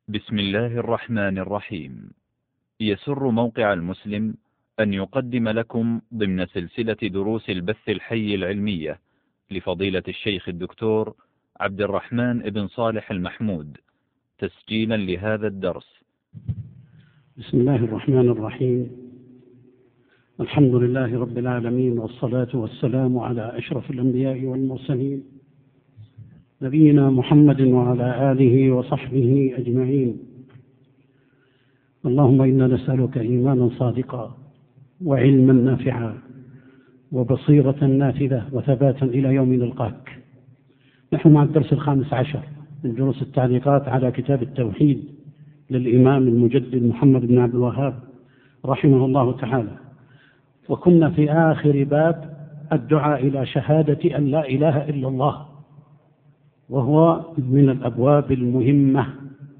بسم الله الرحمن الرحيم. يسر موقع المسلم أن يقدم لكم ضمن سلسلة دروس البث الحي العلمية لفضيلة الشيخ الدكتور عبد الرحمن بن صالح المحمود تسجيلا لهذا الدرس. بسم الله الرحمن الرحيم. الحمد لله رب العالمين، والصلاة والسلام على أشرف الأنبياء والمرسلين نبينا محمد وعلى آله وصحبه أجمعين. اللهم إنا نسألك إيمانا صادقا وعلما نافعا وبصيرة نافذة وثباتا إلى يوم نلقاك. نحن مع الدرس 15 من دروس التعليقات على كتاب التوحيد للإمام المجدد محمد بن عبد الوهاب رحمه الله تعالى، وكنا في آخر باب الدعاء إلى شهادة أن لا إله إلا الله، وهو من الأبواب المهمة،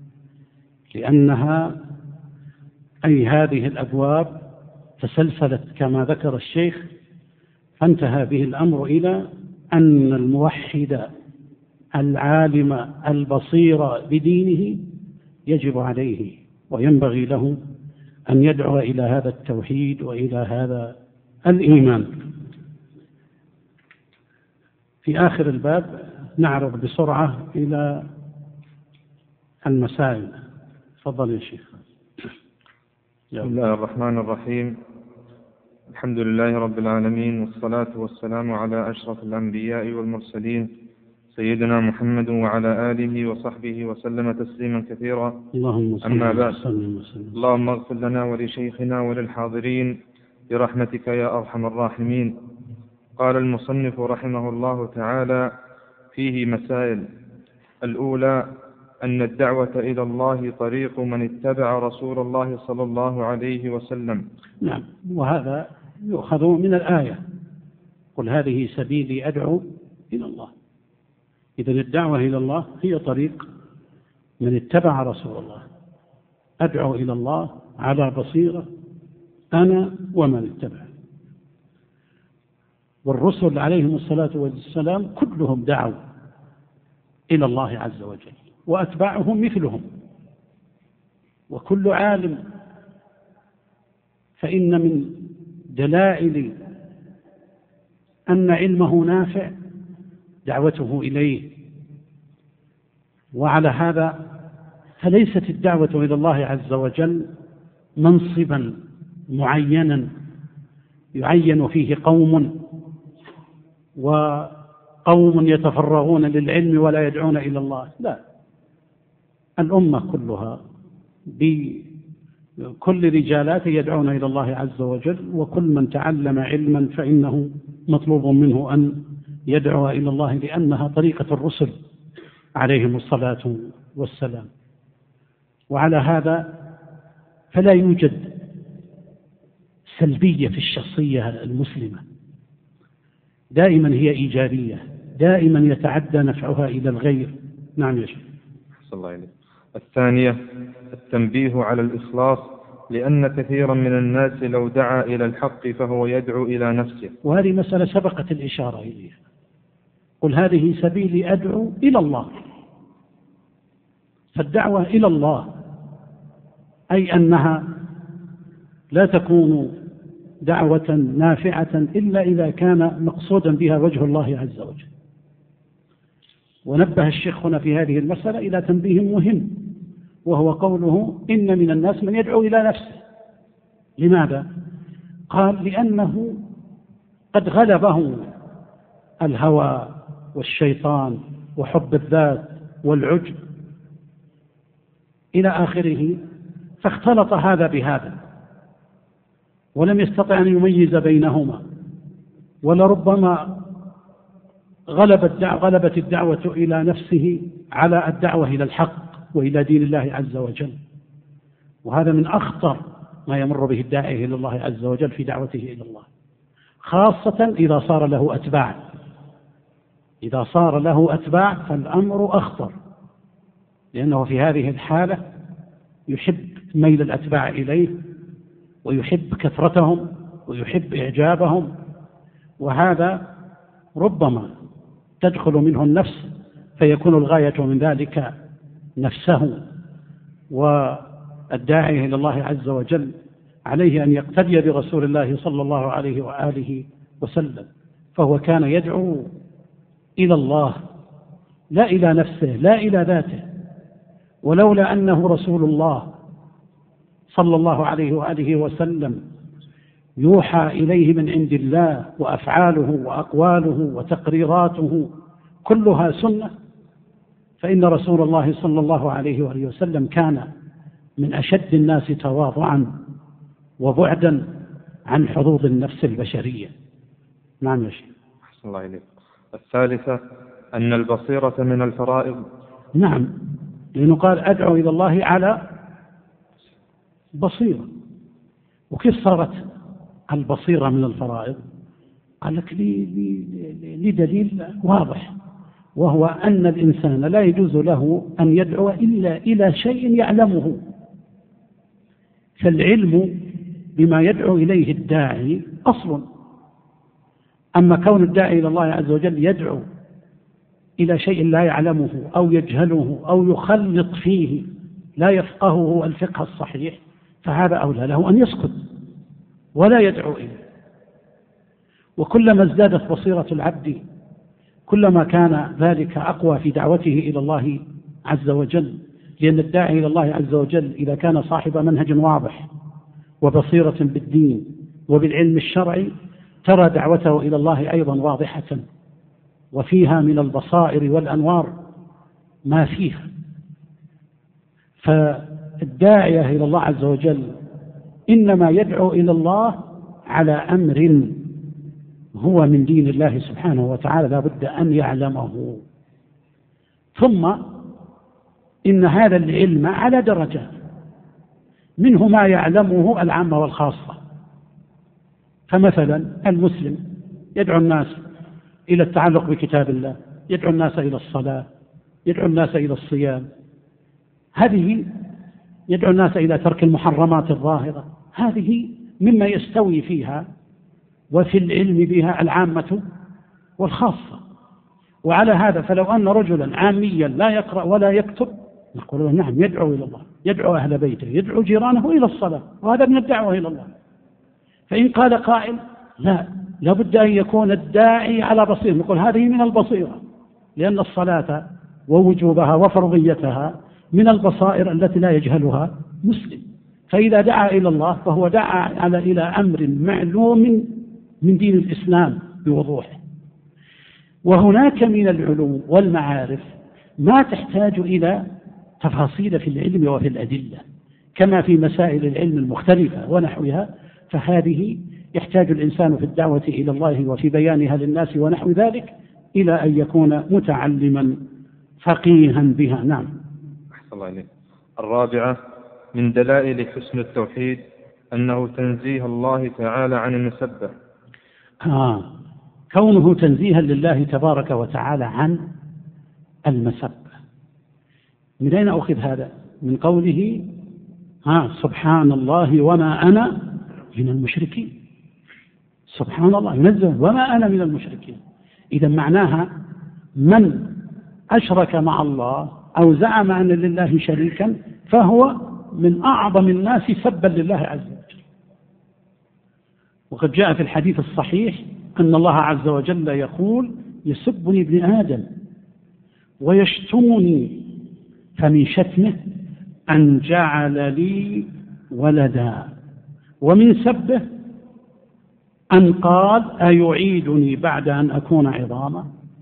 لأنها هذه الأبواب تسلسلت كما ذكر الشيخ، فانتهى به الأمر إلى أن الموحد العالم البصير بدينه يجب عليه وينبغي له أن يدعو إلى هذا التوحيد وإلى هذا الإيمان. في آخر الباب نعرض بسرعة إلى المسائل. تفضل يا شيخ. بسم الله الرحمن الرحيم. الحمد لله رب العالمين، والصلاة والسلام على أشرف الأنبياء والمرسلين سيدنا محمد وعلى آله وصحبه وسلم تسليما كثيرا. أما بعد، اللهم اغفر لنا ولشيخنا وللحاضرين برحمتك يا أرحم الراحمين. قال المصنف رحمه الله تعالى: فيه مسائل. الأولى أن الدعوة إلى الله طريق من اتبع رسول الله صلى الله عليه وسلم. نعم، وهذا يؤخذ من الآية: قل هذه سبيلي أدعو إلى الله. إذن الدعوة إلى الله هي طريق من اتبع رسول الله. أدعو إلى الله على بصيرة أنا ومن اتبع. والرسل عليهم الصلاة والسلام كلهم دعوا إلى الله عز وجل، وأتباعهم مثلهم. وكل عالم فإن من دلائل أن علمه نافع دعوته إليه. وعلى هذا فليست الدعوة إلى الله عز وجل منصبا معينا يعين فيه قوم وقوم يتفرغون للعلم ولا يدعون إلى الله، لا، الأمة كلها بكل رجالات يدعون إلى الله عز وجل، وكل من تعلم علما فإنه مطلوب منه أن يدعو إلى الله، لأنها طريقة الرسل عليهم الصلاة والسلام. وعلى هذا فلا يوجد سلبية في الشخصية المسلمة، دائما هي إيجابية، دائما يتعدى نفعها إلى الغير. نعم يا شيخ. صلى الله عليه. الثانية التنبيه على الإخلاص، لأن كثيرا من الناس لو دعا إلى الحق فهو يدعو إلى نفسه. وهذه مسألة سبقت الإشارة إليها. قل هذه سبيلي أدعو إلى الله. فالدعوة إلى الله أي أنها لا تكون دعوة نافعة إلا إذا كان مقصودا بها وجه الله عز وجل. ونبه الشيخ هنا في هذه المسألة إلى تنبيه مهم، وهو قوله: إن من الناس من يدعو إلى نفسه. لماذا؟ قال: لأنه قد غلبه الهوى والشيطان وحب الذات والعجب إلى آخره، فاختلط هذا بهذا ولم يستطع أن يميز بينهما، ولربما غلبت الدعوة إلى نفسه على الدعوة إلى الحق وإلى دين الله عز وجل. وهذا من أخطر ما يمر به الداعي إلى الله عز وجل في دعوته إلى الله، خاصة إذا صار له أتباع. إذا صار له أتباع فالأمر أخطر، لأنه في هذه الحالة يحب ميل الأتباع إليه، ويحب كثرتهم، ويحب إعجابهم، وهذا ربما تدخل منه النفس فيكون الغاية من ذلك نفسه والداعي إلى الله عز وجل عليه أن يقتدي برسول الله صلى الله عليه وآله وسلم، فهو كان يدعو إلى الله لا إلى نفسه لا إلى ذاته، ولولا أنه رسول الله صلى الله عليه وآله وسلم يوحى إليه من عند الله، وأفعاله وأقواله وتقريراته كلها سنة، فإن رسول الله صلى الله عليه وآله وسلم كان من أشد الناس تواضعا وبعدا عن حظوظ النفس البشرية. نعم يا شيخ. أحسن الله إليك. الثالثة أن البصيرة من الفرائض. نعم، لأنه قال أدعو إلى الله على بصيرة. وكيف صارت البصيرة من الفرائض؟ قال لك لي دليل واضح، وهو أن الإنسان لا يجوز له أن يدعو إلا إلى شيء يعلمه، فالعلم بما يدعو إليه الداعي أصل. أما كون الداعي إلى الله عز وجل يدعو إلى شيء لا يعلمه أو يجهله أو يخلط فيه لا يفقهه الفقه الصحيح، فهذا أولى له أن يسكت ولا يدعو إليه. وكلما ازدادت بصيرة العبد كلما كان ذلك أقوى في دعوته إلى الله عز وجل، لأن الداعي إلى الله عز وجل إذا كان صاحب منهج واضح وبصيرة بالدين وبالعلم الشرعي ترى دعوته إلى الله أيضا واضحة، وفيها من البصائر والأنوار ما فيها. فالداعية إلى الله عز وجل إنما يدعو إلى الله على أمر هو من دين الله سبحانه وتعالى لا بد أن يعلمه. ثم إن هذا العلم على درجات، منه ما يعلمه العامة والخاصة. فمثلا المسلم يدعو الناس إلى التعلق بكتاب الله، يدعو الناس إلى الصلاة، يدعو الناس إلى الصيام، هذه يدعو الناس إلى ترك المحرمات الظاهرة، هذه مما يستوي فيها وفي العلم بها العامة والخاصة. وعلى هذا فلو أن رجلا عاميا لا يقرأ ولا يكتب نقول نعم يدعو إلى الله، يدعو أهل بيته، يدعو جيرانه إلى الصلاة، وهذا من الدعوة إلى الله. فإن قال قائل لا، لابد أن يكون الداعي على بصيرة، نقول هذه من البصيرة، لأن الصلاة ووجوبها وفرضيتها من البصائر التي لا يجهلها مسلم. فإذا دعا إلى الله فهو دعا إلى أمر معلوم من دين الإسلام بوضوح. وهناك من العلوم والمعارف ما تحتاج إلى تفاصيل في العلم وفي الأدلة، كما في مسائل العلم المختلفة ونحوها، فهذه يحتاج الإنسان في الدعوة إلى الله وفي بيانها للناس ونحو ذلك إلى أن يكون متعلما فقيها بها. نعم. أحسن الله إليك. الرابعة من دلائل حسن التوحيد أنه تنزيه الله تعالى عن المسبة. كونه تنزيها لله تبارك وتعالى عن المسبة. من أين أخذ هذا؟ من قوله سبحان الله وما أنا من المشركين. سبحان الله ينزه وما أنا من المشركين. إذا معناها من أشرك مع الله أو زعم أن لله شريكا فهو من أعظم الناس سبا لله عز وجل. وقد جاء في الحديث الصحيح أن الله عز وجل يقول يسبني ابن آدم ويشتمني، فمن شتمه أن جعل لي ولدا، ومن سبه أن قال أيعيدني بعد أن أكون عظاما.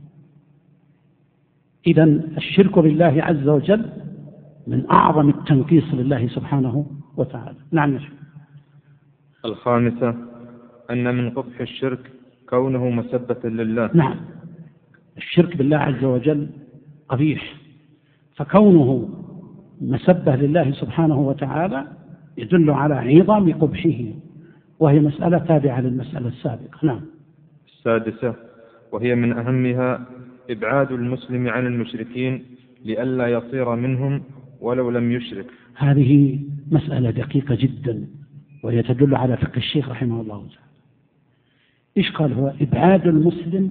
إذن الشرك بالله عز وجل من أعظم التنقيص لله سبحانه وتعالى. نعم. الخامسة أن من قبح الشرك كونه مسبة لله. نعم، الشرك بالله عز وجل قبيح، فكونه مسبة لله سبحانه وتعالى يدل على عظم قبحه، وهي مسألة تابعة للمسألة السابقة. نعم. السادسة وهي من أهمها إبعاد المسلم عن المشركين لئلا يصير منهم ولو لم يشرك. هذه مسألة دقيقة جدا، وهي تدل على فقه الشيخ رحمه الله تعالى. إيش قال هو؟ إبعاد المسلم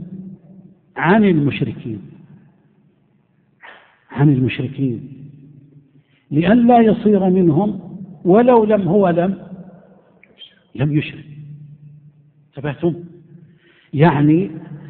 عن المشركين، عن المشركين. لئلا يصير منهم ولو لم يشرك. انتبهتم؟ يعني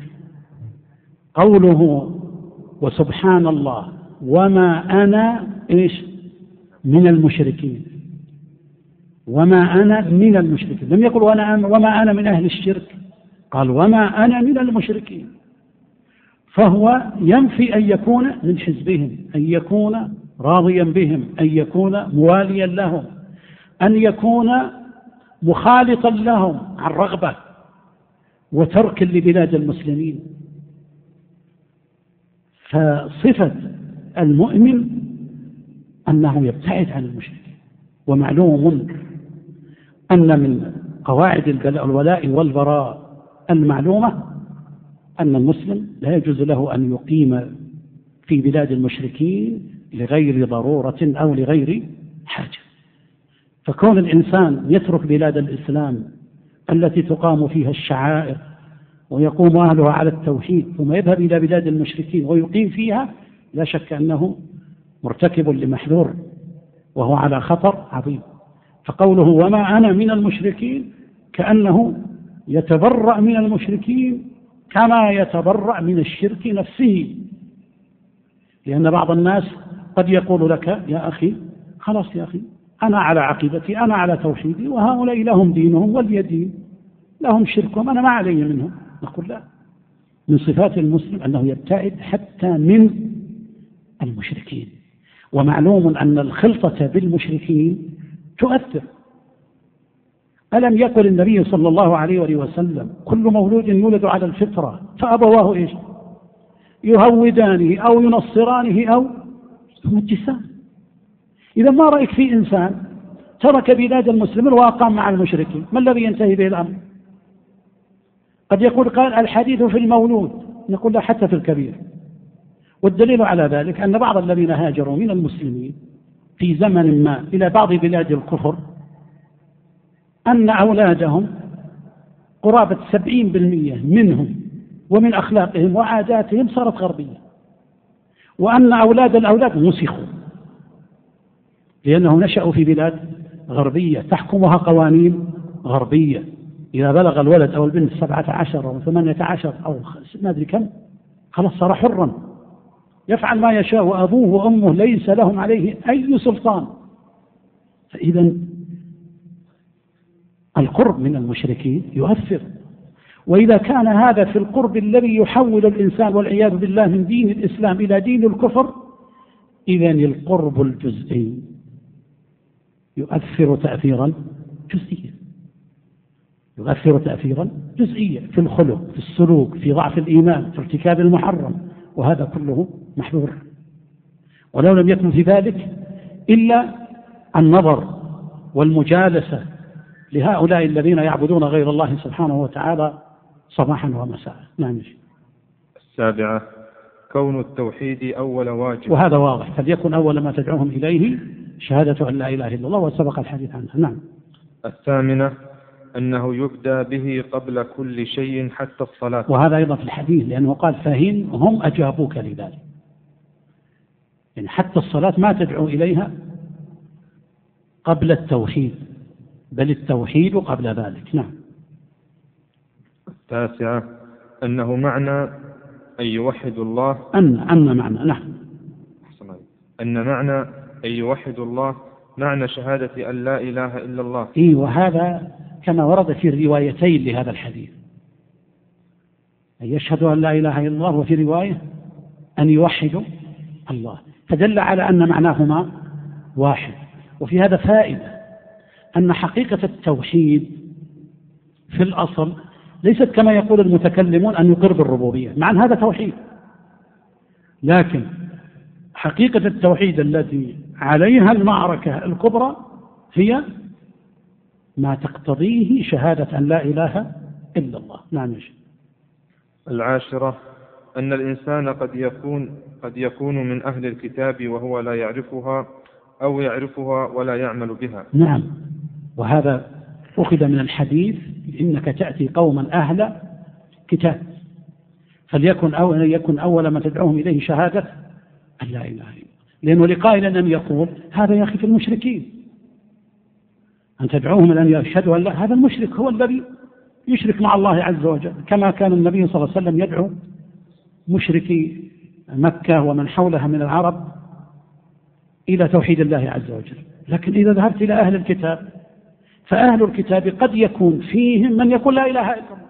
قوله وسبحان الله وما أنا من المشركين، وما أنا من المشركين، لم يقل وما أنا من أهل الشرك، قال وما أنا من المشركين. فهو ينفي أن يكون من حزبهم، أن يكون راضيا بهم، أن يكون مواليا لهم، أن يكون مخالطا لهم عن رغبة وترك لبلاد المسلمين. فصفة المؤمن أنه يبتعد عن المشركين. ومعلوم أن من قواعد الولاء والبراء المعلومة أن المسلم لا يجوز له أن يقيم في بلاد المشركين لغير ضرورة أو لغير حاجة. فكون الإنسان يترك بلاد الإسلام التي تقام فيها الشعائر ويقوم أهلها على التوحيد ثم يذهب إلى بلاد المشركين ويقيم فيها، لا شك أنه مرتكب لمحذور وهو على خطر عظيم. فقوله وما أنا من المشركين كأنه يتبرأ من المشركين كما يتبرأ من الشرك نفسه. لأن بعض الناس قد يقول لك يا أخي خلاص يا أخي أنا على عقيدتي، أنا على توحيدي، وهؤلاء لهم دينهم ولي دين، لهم شركهم، أنا ما علي منهم. نقول لا، من صفات المسلم أنه يبتعد حتى من المشركين. ومعلوم أن الخلطة بالمشركين تؤثر. ألم يقل النبي صلى الله عليه وسلم كل مولود يولد على الفطرة فأبواه يهودانه أو ينصرانه أو يمجسانه. إذا ما رأيك في إنسان ترك بلاد المسلمين وأقام مع المشركين، ما الذي ينتهي به الأمر؟ قد يقول قال الحديث في المولود، نقول لا حتى في الكبير. والدليل على ذلك أن بعض الذين هاجروا من المسلمين في زمن ما إلى بعض بلاد الكفر أن أولادهم قرابة 70% منهم ومن أخلاقهم وعاداتهم صارت غربية، وأن الأولاد مسخوا لأنهم نشأوا في بلاد غربية تحكمها قوانين غربية. إذا بلغ الولد أو البنت 17 أو 18 أو ما أدري كم خلاص صار حرا يفعل ما يشاء، وأبوه وأمه ليس لهم عليه أي سلطان. فإذا القرب من المشركين يؤثر. وإذا كان هذا في القرب الذي يحول الإنسان والعياذ بالله من دين الإسلام إلى دين الكفر، إذا القرب الجزئي يؤثر تأثيرا جزئيا، يؤثر تأثيرا جزئيا في الخلق، في السلوك، في ضعف الإيمان، في ارتكاب المحرم، وهذا كله محظور. ولو لم يكن في ذلك إلا النظر والمجالسة لهؤلاء الذين يعبدون غير الله سبحانه وتعالى صباحا ومساء. نعم. 7 كون التوحيد أول واجب، وهذا واضح، فليكن أول ما تدعوهم إليه شهادة أن لا إله إلا الله، وسبق الحديث عنها. نعم. 8 أنه يبدأ به قبل كل شيء حتى الصلاة، وهذا أيضا في الحديث، لأنه قال فهن هم أجابوك لذلك، يعني حتى الصلاة ما تدعو إليها قبل التوحيد، بل التوحيد قبل ذلك. نعم. 9 أنه معنى أن يوحد الله، أن معنى، نعم، أن معنى أن يوحد الله معنى شهادة أن لا إله إلا الله. وهذا كما ورد في الروايتين لهذا الحديث، أن يشهدوا أن لا إله إلا الله، وفي رواية أن يوحدوا الله، فدل على أن معناهما واحد. وفي هذا فائدة أن حقيقة التوحيد في الأصل ليست كما يقول المتكلمون أن يقر بالربوبية، مع أن هذا توحيد، لكن حقيقة التوحيد التي عليها المعركة الكبرى هي ما تقتضيه شهادة أن لا إله إلا الله. نعم. 10 أن الإنسان قد يكون من أهل الكتاب وهو لا يعرفها، أو يعرفها ولا يعمل بها. نعم، وهذا أخذ من الحديث إنك تأتي قوما أهل كتاب، فليكن يكن أول ما تدعوهم إليه شهادة أن لا إله إلا الله. لأنه لقائل أن يقول هذا يا أخي في المشركين، أن تدعوهم إلى أن يشهدوا أن لا، هذا المشرك هو الذي يشرك مع الله عز وجل، كما كان النبي صلى الله عليه وسلم يدعو مشركي مكة ومن حولها من العرب إلى توحيد الله عز وجل. لكن إذا ذهبت إلى أهل الكتاب فأهل الكتاب قد يكون فيهم من يقول لا إله إلا الله.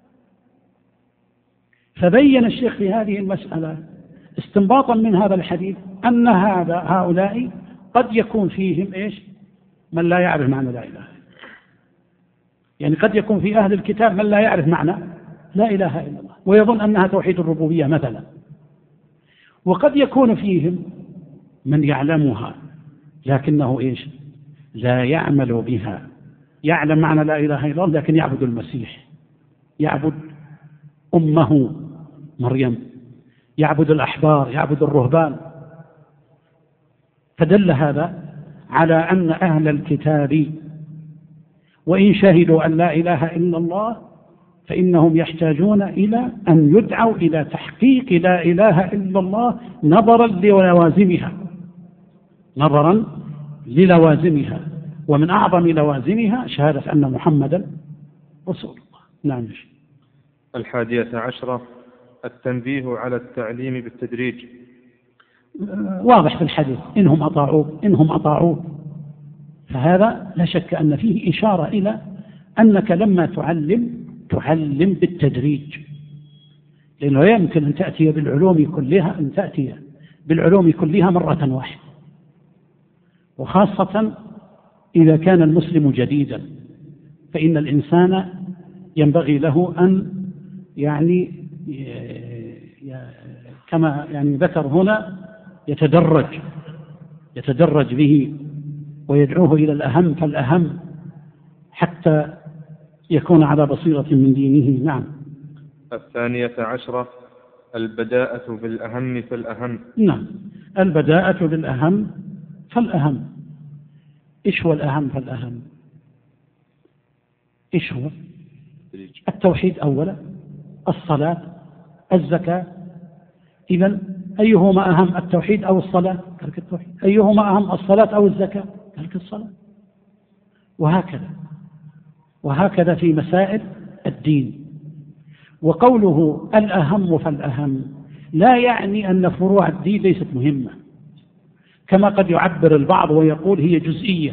فبين الشيخ في هذه المسألة استنباطا من هذا الحديث أن هؤلاء قد يكون فيهم إيش؟ من لا يعرف معنى لا إله، يعني قد يكون في أهل الكتاب من لا يعرف معنى لا إله إلا الله ويظن أنها توحيد الربوبية مثلا، وقد يكون فيهم من يعلمها لكنه إيش؟ لا يعمل بها، يعلم معنى لا إله إلا الله لكن يعبد المسيح، يعبد أمه مريم، يعبد الأحبار، يعبد الرهبان. فدل هذا على أن أهل الكتاب وإن شهدوا أن لا إله إلا الله فإنهم يحتاجون إلى أن يدعوا إلى تحقيق لا إله إلا الله نظرا للوازمها، ومن أعظم لوازمها شهادة أن محمدا رسول الله. نعم. 11 التنبيه على التعليم بالتدريج. واضح في الحديث إنهم أطاعوه، فهذا لا شك أن فيه إشارة إلى أنك لما تعلم بالتدريج، لأنه يمكن أن تأتي بالعلوم كلها مرة واحدة، وخاصة إذا كان المسلم جديدا، فإن الإنسان ينبغي له أن كما ذكر هنا يتدرج به ويدعوه إلى الأهم فالأهم حتى يكون على بصيرة من دينه. نعم. 12 البداءة بالأهم فالأهم. نعم، البداءة بالأهم فالأهم. إيش هو الأهم فالأهم؟ إيش هو؟ التوحيد أولا، الصلاة، الزكاة. إذن أيهما أهم، التوحيد أو الصلاة؟ قالك التوحيد. أيهما أهم، الصلاة أو الزكاة؟ قالك الصلاة. وهكذا في مسائل الدين. وقوله الأهم فالأهم لا يعني أن فروع الدين ليست مهمة، كما قد يعبر البعض ويقول هي جزئية،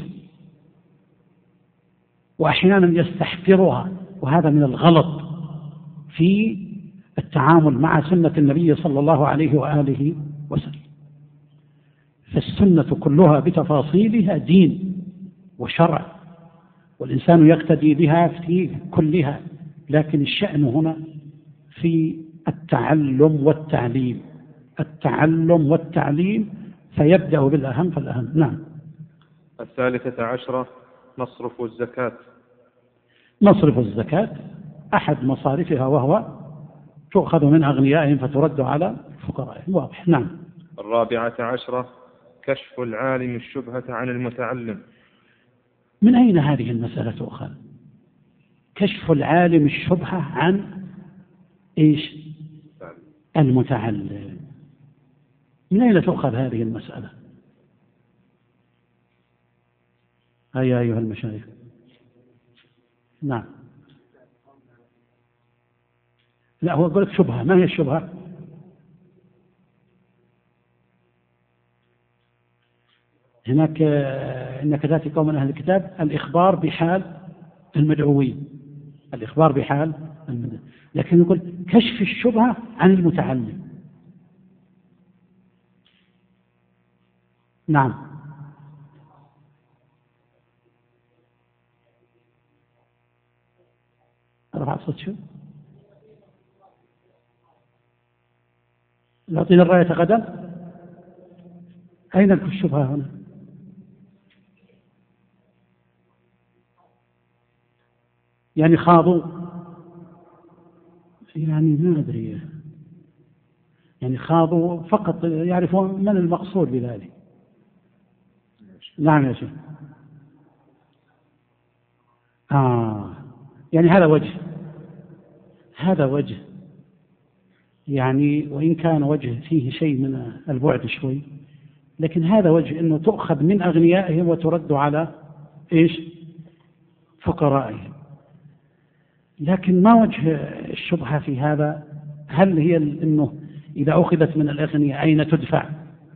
وأحيانا يستحقرها، وهذا من الغلط في التعامل مع سنة النبي صلى الله عليه وآله وسلم. فالسنة كلها بتفاصيلها دين وشرع، والإنسان يقتدي بها في كلها، لكن الشأن هنا في التعلم والتعليم، فيبدأ بالأهم فالأهم. نعم. 13 مصرف الزكاة. مصرف الزكاة أحد مصارفها، وهو تؤخذ من أغنيائهم فترد على فقرائهم. واضح. نعم. 14 كشف العالم الشبهة عن المتعلم. من أين هذه المسألة تؤخذ؟ كشف العالم الشبهة عن إيش؟ المتعلم. من أين تؤخذ هذه المسألة؟ هيا أيها المشايخ. نعم. لا، هو قلت شبهة. ما هي الشبهة؟ هناك إنك تأتي قوم من أهل الكتاب الإخبار بحال المدعوين، لكن يقول كشف الشبهة عن المتعلم. نعم. رفع صوت شو؟ يعطينا الراية غدا. أين الشبهة هنا؟ يعني خاضوا، يعني ما أدري، يعني خاضوا فقط يعرفون من المقصود بذلك. نعم يا شيخ. يعني هذا وجه يعني، وإن كان وجه فيه شيء من البعد شوي، لكن هذا وجه أنه تؤخذ من أغنيائهم وترد على إيش؟ فقرائهم. لكن ما وجه الشبهة في هذا؟ هل هي أنه إذا أخذت من الأغنياء أين تدفع؟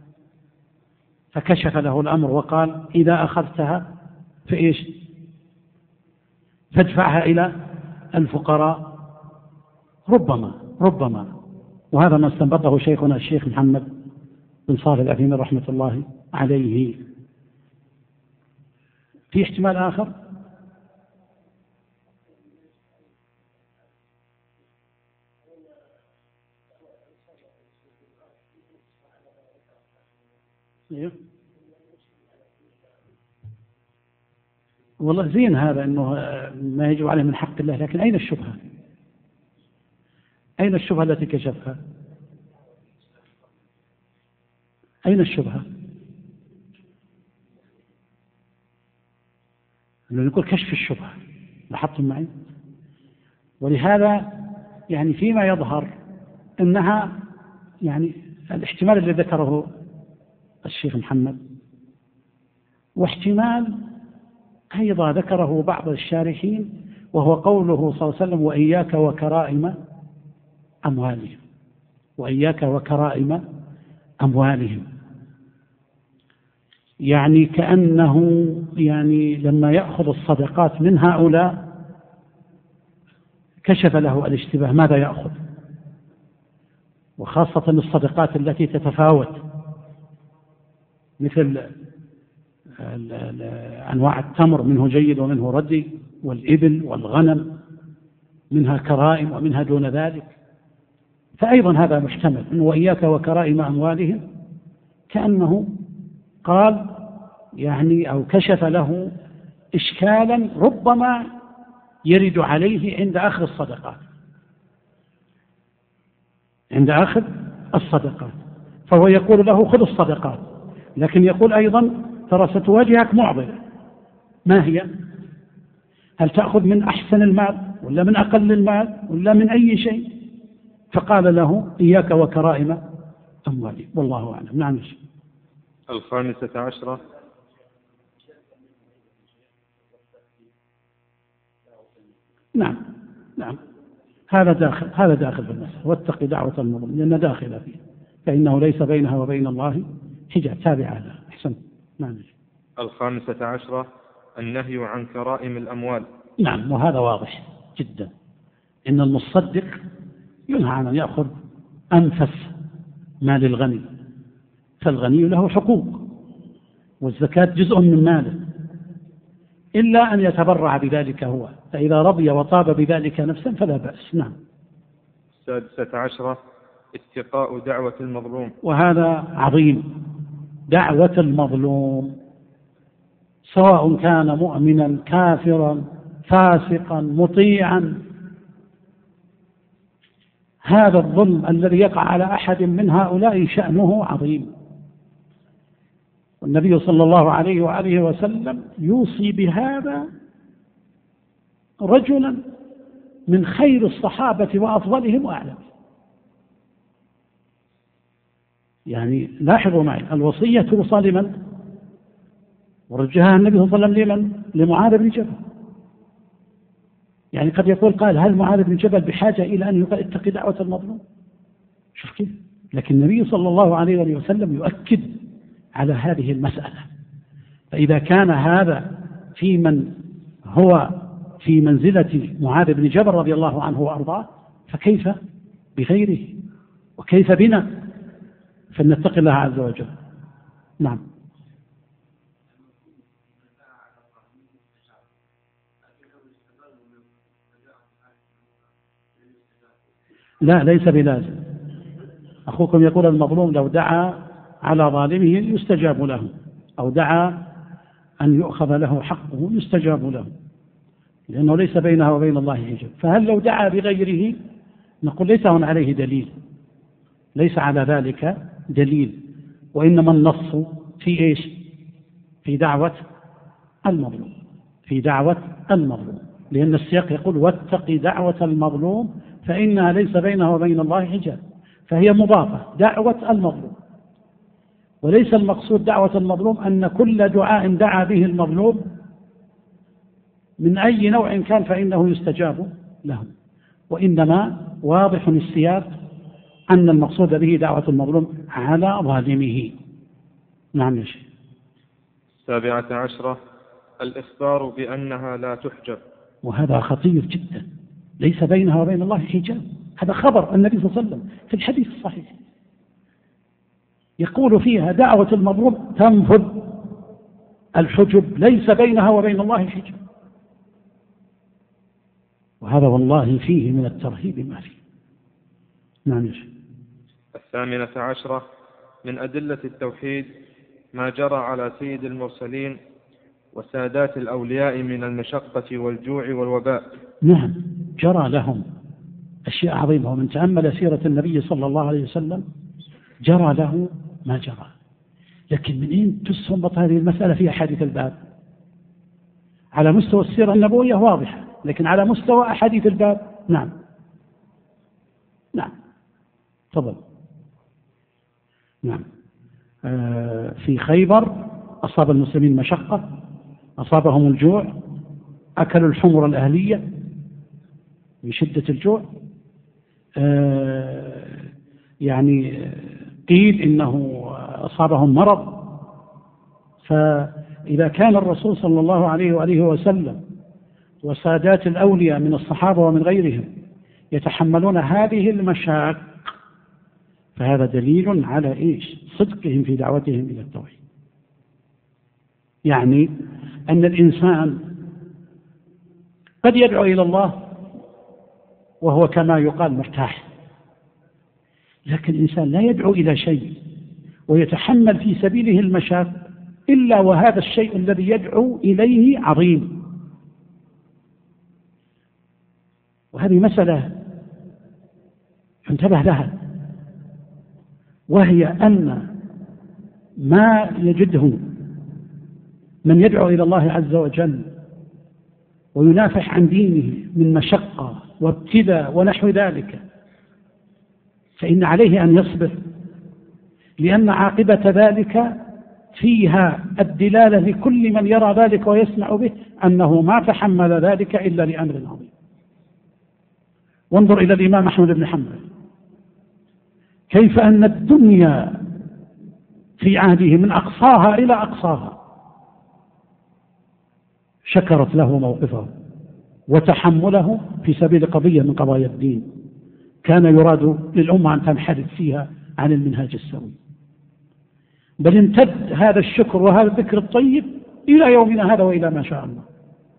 فكشف له الأمر وقال إذا أخذتها فإيش؟ فادفعها إلى الفقراء. ربما وهذا ما استنبطه شيخنا الشيخ محمد بن صالح العثيمين رحمة الله عليه. في احتمال آخر؟ والله زين هذا أنه ما يجب عليه من حق الله، لكن أين الشبهة؟ أين الشبهة التي كشفها؟ أين الشبهة؟ نقول كشف الشبهة، لاحظتم معي؟ ولهذا يعني فيما يظهر أنها يعني الاحتمال الذي ذكره الشيخ محمد، واحتمال أيضا ذكره بعض الشارحين، وهو قوله صلى الله عليه وسلم وإياك وكرائم أموالهم، وإياك وكرائم أموالهم. يعني كأنه يعني لما يأخذ الصدقات من هؤلاء كشف له الاشتباه ماذا يأخذ، وخاصة الصدقات التي تتفاوت مثل أنواع التمر، منه جيد ومنه ردي، والإبل والغنم منها كرائم ومنها دون ذلك. فأيضا هذا محتمل أنه وإياك وكرائم أموالهم، كأنه قال يعني أو كشف له إشكالا ربما يرد عليه عند أخذ الصدقات، عند أخذ الصدقات. فهو يقول له خذ الصدقات، لكن يقول أيضا ترى ستواجهك معضلة. ما هي؟ هل تأخذ من أحسن المال ولا من أقل المال ولا من أي شيء؟ فقال له إياك وكرائم أموالي، والله أعلم. نعم. 15. نعم هذا داخل في المسألة، واتق دعوة المظلوم لأن داخل فيه، فإنه ليس بينها وبين الله حجاب. تابع هذا أحسن. نعم. 15 النهي عن كرائم الأموال. نعم، وهذا واضح جدا، إن المصدق ينهى عن أن يأخذ أنفس مال الغني، فالغني له حقوق، والزكاة جزء من ماله، إلا أن يتبرع بذلك هو، فإذا رضي وطاب بذلك نفسا فلا بأس. نعم. 16 اتقاء دعوة المظلوم. وهذا عظيم، دعوة المظلوم سواء كان مؤمنا كافرا فاسقا مطيعا، هذا الظلم الذي يقع على أحد من هؤلاء شأنه عظيم. والنبي صلى الله عليه وآله وسلم يوصي بهذا رجلا من خير الصحابة وأفضلهم وأعلمهم. يعني لاحظوا معي، الوصية توصى لمن؟ ورجها النبي صلى الله عليه وسلم لمن؟ لمعاذ بن جبل. يعني قد يقول قال هل معاذ بن جبل بحاجة إلى أن يتقي دعوة المظلوم؟ شوف كيف. لكن النبي صلى الله عليه وسلم يؤكد على هذه المسألة. فإذا كان هذا في من هو في منزلة معاذ بن جبل رضي الله عنه وأرضاه، فكيف بغيره وكيف بنا؟ فلنتقي الله عز وجل. نعم. لا، ليس بلازم. أخوكم يقول المظلوم لو دعا على ظالمه يستجاب له، أو دعا أن يؤخذ له حقه يستجاب له، لأنه ليس بينه وبين الله حجاب. فهل لو دعا بغيره؟ نقول ليس هنا عليه دليل، ليس على ذلك دليل، وإنما النص في إيش؟ في دعوة المظلوم، في دعوة المظلوم، لأن السياق يقول واتق دعوة المظلوم فإنها ليس بينها وبين الله حجاب، فهي مضافة دعوة المظلوم. وليس المقصود دعوة المظلوم أن كل دعاء دعا به المظلوم من أي نوع كان فإنه يستجاب له، وإنما واضح السياق أن المقصود به دعوة المظلوم على ظالمه. نعم يا شيخ. 17 الإخبار بأنها لا تحجب، وهذا خطير جدا، ليس بينها وبين الله حجاب، هذا خبر النبي صلى الله عليه وسلم في الحديث الصحيح يقول فيها دعوة المظلوم تنفذ الحجب، ليس بينها وبين الله حجاب، وهذا والله فيه من الترهيب ما فيه. نعم يا شيخ. 18 من أدلة التوحيد ما جرى على سيد المرسلين وسادات الأولياء من المشقة والجوع والوباء. نعم، جرى لهم أشياء عظيمة، ومن تأمل سيرة النبي صلى الله عليه وسلم جرى له ما جرى. لكن من أين تستنبط هذه المسألة في أحاديث الباب؟ على مستوى السيرة النبوية واضحة، لكن على مستوى أحاديث الباب نعم تفضل. نعم. في خيبر أصاب المسلمين مشقة، أصابهم الجوع، أكلوا الحمر الأهلية من شدة الجوع، يعني قيل إنه أصابهم مرض. فإذا كان الرسول صلى الله عليه وآله وسلم وسادات الأولياء من الصحابة ومن غيرهم يتحملون هذه المشاق، فهذا دليل على إيش؟ صدقهم في دعوتهم إلى التوحيد. يعني أن الإنسان قد يدعو إلى الله وهو كما يقال مرتاح، لكن الإنسان لا يدعو إلى شيء ويتحمل في سبيله المشاق إلا وهذا الشيء الذي يدعو إليه عظيم. وهذه مسألة انتبه لها، وهي أن ما يجده من يدعو إلى الله عز وجل وينافح عن دينه من مشقة وابتلاء ونحو ذلك، فإن عليه أن يصبر، لأن عاقبة ذلك فيها الدلالة لكل من يرى ذلك ويسمع به أنه ما تحمل ذلك إلا لأمر عظيم. وانظر إلى الإمام أحمد بن حنبل كيف أن الدنيا في عهده من أقصاها إلى أقصاها شكرت له موقفه وتحمله في سبيل قضية من قضايا الدين كان يراد للأمة أن تنحرف فيها عن المنهاج السوي، بل امتد هذا الشكر وهذا الذكر الطيب إلى يومنا هذا وإلى ما شاء الله.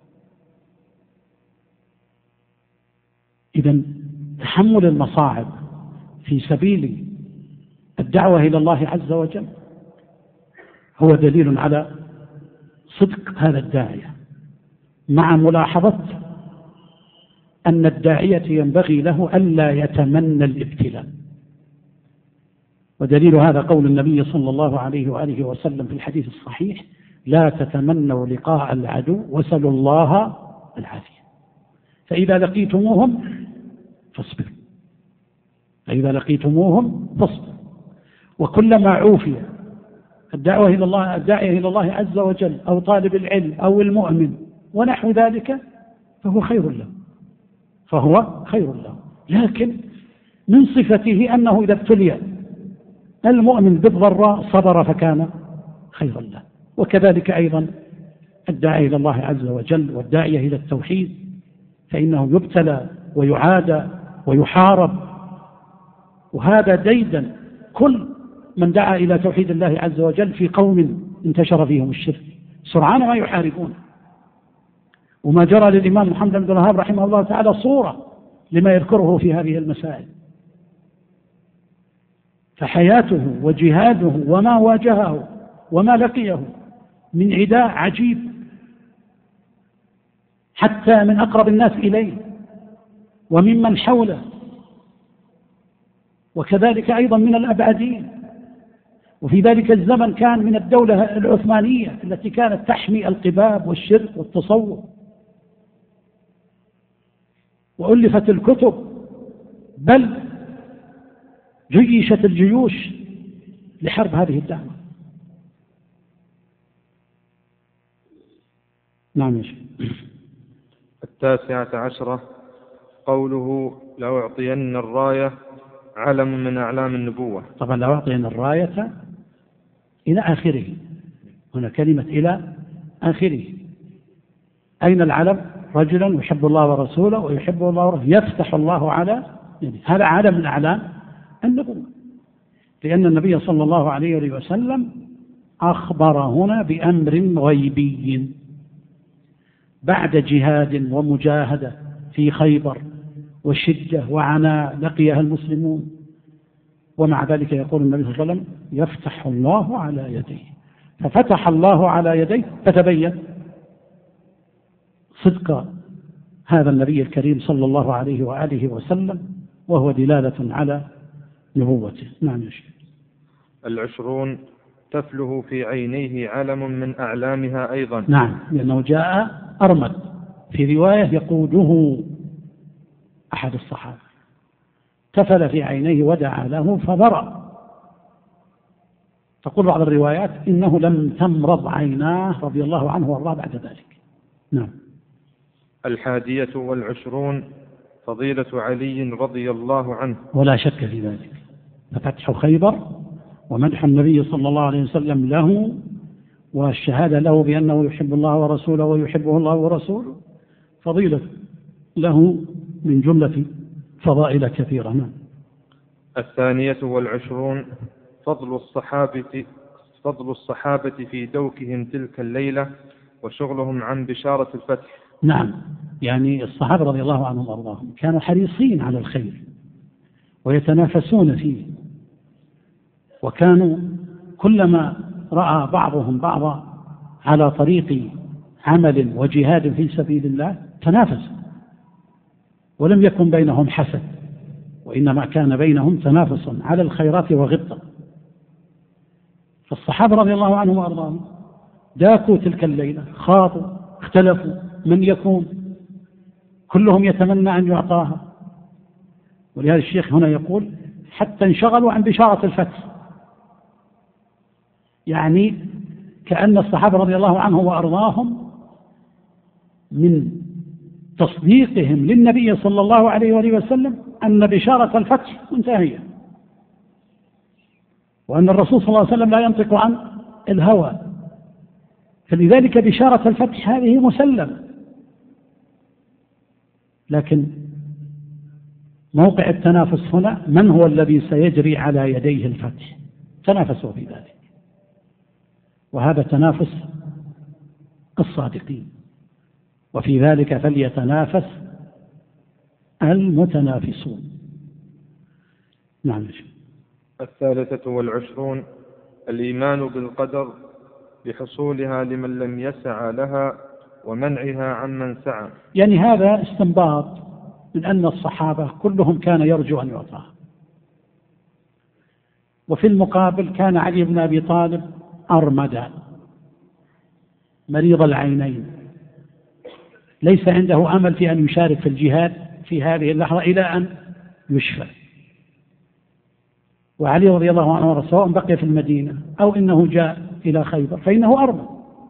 إذن تحمل المصاعب في سبيل الدعوة إلى الله عز وجل هو دليل على صدق هذا الداعية، مع ملاحظة أن الداعية ينبغي له ألا يتمنى الابتلاء. ودليل هذا قول النبي صلى الله عليه وآله وسلم في الحديث الصحيح: لا تتمنوا لقاء العدو وسلوا الله العافية، فإذا لقيتموهم فاصبروا، فإذا لقيتموهم فاصبروا. وكلما عوفي الدعوة إلى الله، الداعية إلى الله عز وجل أو طالب العلم أو المؤمن ونحو ذلك فهو خير له، فهو خير له. لكن من صفته أنه إذا ابتلي المؤمن بالضراء صبر فكان خيرا له. وكذلك أيضا الداعي إلى الله عز وجل والداعية إلى التوحيد فإنه يبتلى ويعادى ويحارب، وهذا ديدا كل من دعا إلى توحيد الله عز وجل في قوم انتشر فيهم الشرك سرعان ما يحاربون. وما جرى للإمام محمد بن عبد الوهاب رحمه الله تعالى صورة لما يذكره في هذه المسائل، فحياته وجهاده وما واجهه وما لقيه من عداء عجيب حتى من أقرب الناس إليه وممن حوله، وكذلك أيضا من الأبعدين. وفي ذلك الزمن كان من الدولة العثمانية التي كانت تحمي القباب والشرك والتصوف، وألفت الكتب، بل جيشت الجيوش لحرب هذه الدعوة. نعم يا شيخ. 19 قوله لأعطين الراية علم من أعلام النبوة. طبعا لأعطين الراية إلى آخره، هنا كلمة إلى آخره. أين العلم؟ رجلا يحب الله ورسوله ويحبه الله ورسوله يفتح الله على يده، هذا علم من أعلام النبوة، لأن النبي صلى الله عليه وسلم أخبر هنا بأمر غيبي بعد جهاد ومجاهدة في خيبر وشدة وعناء لقيها المسلمون، ومع ذلك يقول النبي صلى الله عليه وسلم يفتح الله على يديه، ففتح الله على يديه، فتبين صدق هذا النبي الكريم صلى الله عليه وآله وسلم، وهو دلالة على نبوته. نعم يا شيخ. 20 تفله في عينيه علم من أعلامها أيضا. نعم، لأنه جاء أرمد، في رواية يقوده أحد الصحابة، تفل في عينيه ودعا له فبرأ. تقول بعض الروايات إنه لم تمرض عيناه رضي الله عنه وارضاه بعد ذلك. نعم. 21 فضيلة علي رضي الله عنه. ولا شك في ذلك، ففتح خيبر ومدح النبي صلى الله عليه وسلم له والشهادة له بأنه يحب الله ورسوله ويحبه الله ورسوله فضيلة له من جملة فضائل كثيرة. نعم. 22 فضل الصحابة في دوكهم تلك الليلة وشغلهم عن بشارة الفتح. نعم، يعني الصحابة رضي الله عنهم وارضاهم كانوا حريصين على الخير ويتنافسون فيه، وكانوا كلما رأى بعضهم بعضا على طريق عمل وجهاد في سبيل الله تنافسوا، ولم يكن بينهم حسد، وإنما كان بينهم تنافس على الخيرات وغبطة. فالصحابة رضي الله عنهم وارضاهم داكوا تلك الليلة، خاضوا، اختلفوا من يكون، كلهم يتمنى أن يعطاها. ولهذا الشيخ هنا يقول حتى انشغلوا عن بشارة الفتح، يعني كأن الصحابة رضي الله عنهم وأرضاهم من تصديقهم للنبي صلى الله عليه وآله وسلم أن بشارة الفتح منتهية، وأن الرسول صلى الله عليه وسلم لا ينطق عن الهوى، فلذلك بشارة الفتح هذه مسلمة. لكن موقع التنافس هنا من هو الذي سيجري على يديه الفتح، تنافسوا في ذلك، وهذا تنافس الصادقين، وفي ذلك فليتنافس المتنافسون. نعم. 23 الإيمان بالقدر بحصولها لمن لم يسع لها ومنعها عمن سعى. يعني هذا استنباط من أن الصحابة كلهم كان يرجو أن يعطاه، وفي المقابل كان علي بن أبي طالب أرمدا مريض العينين، ليس عنده أمل في أن يشارك في الجهاد في هذه اللحظة إلى أن يشفى. وعلي رضي الله عنه سواء بقي في المدينة أو إنه جاء إلى خيبر فإنه أرمد،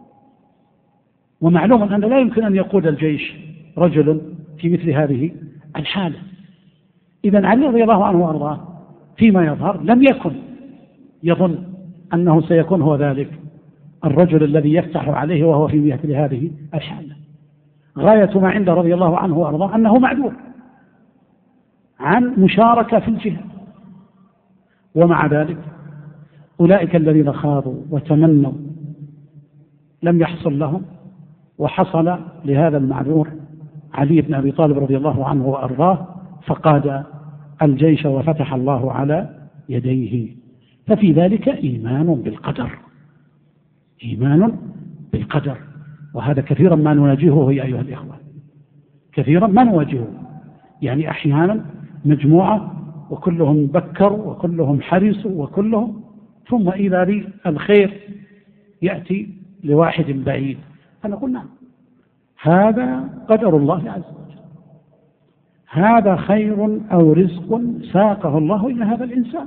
ومعلوم أن لا يمكن أن يقود الجيش رجل في مثل هذه الحالة. إذن علي رضي الله عنه وأرضاه فيما يظهر لم يكن يظن أنه سيكون هو ذلك الرجل الذي يفتح عليه وهو في مثل هذه الحالة. غاية ما عنده رضي الله عنه وأرضاه أنه معذور عن مشاركة في الجهاد، ومع ذلك أولئك الذين خاضوا وتمنوا لم يحصل لهم، وحصل لهذا المعذور علي بن أبي طالب رضي الله عنه وأرضاه فقاد الجيش وفتح الله على يديه. ففي ذلك إيمان بالقدر، إيمان بالقدر، وهذا كثيرا ما نواجهه يا أيها الإخوة، كثيرا ما نواجهه. يعني أحيانا مجموعة وكلهم بكروا وكلهم حرصوا وكلهم، ثم إذا بالخير يأتي لواحد بعيد، فنقول نعم هذا قدر الله عز وجل، هذا خير أو رزق ساقه الله إلى هذا الإنسان.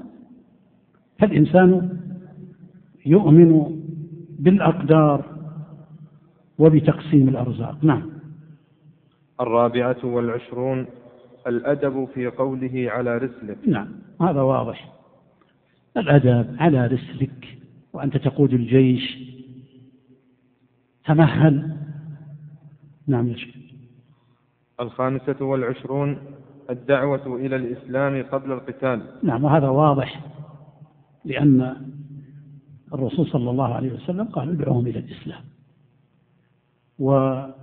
فالإنسان يؤمن بالأقدار وبتقسيم الأرزاق. نعم. 24 الأدب في قوله على رسلك. نعم هذا واضح، الأدب على رسلك، وأنت تقود الجيش تمهل. نعم يا شيخ. 25 الدعوة إلى الإسلام قبل القتال. نعم وهذا واضح، لأن الرسول صلى الله عليه وسلم قال ادعوهم إلى الإسلام، وسبق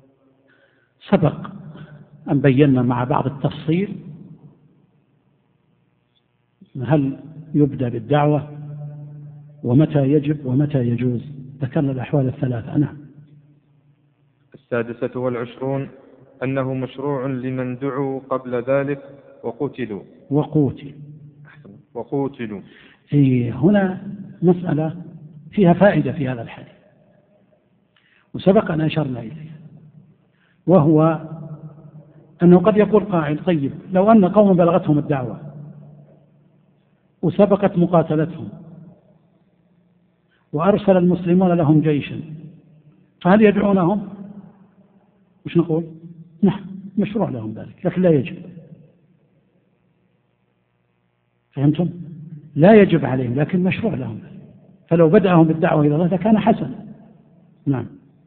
أن بينا مع بعض التفصيل هل يبدأ بالدعوة ومتى يجب ومتى يجوز، ذكرنا الأحوال الثلاثة. نعم. 26 أنه مشروع لمن دعوا قبل ذلك وقتلوا. وقوتلوا. هنا مسألة فيها فائدة في هذا الحديث، وسبق أن أشرنا إليها، وهو أنه قد يقول قائل طيب لو أن قوم بلغتهم الدعوة وسبقت مقاتلتهم وأرسل المسلمون لهم جيشا، فهل يدعونهم؟ مش نقول نعم مشروع لهم ذلك، لكن لا يجب. فهمتم؟ لا يجب عليهم لكن مشروع لهم ذلك، فلو بدأهم بالدعوة إلى الله لكان حسنا. نعم.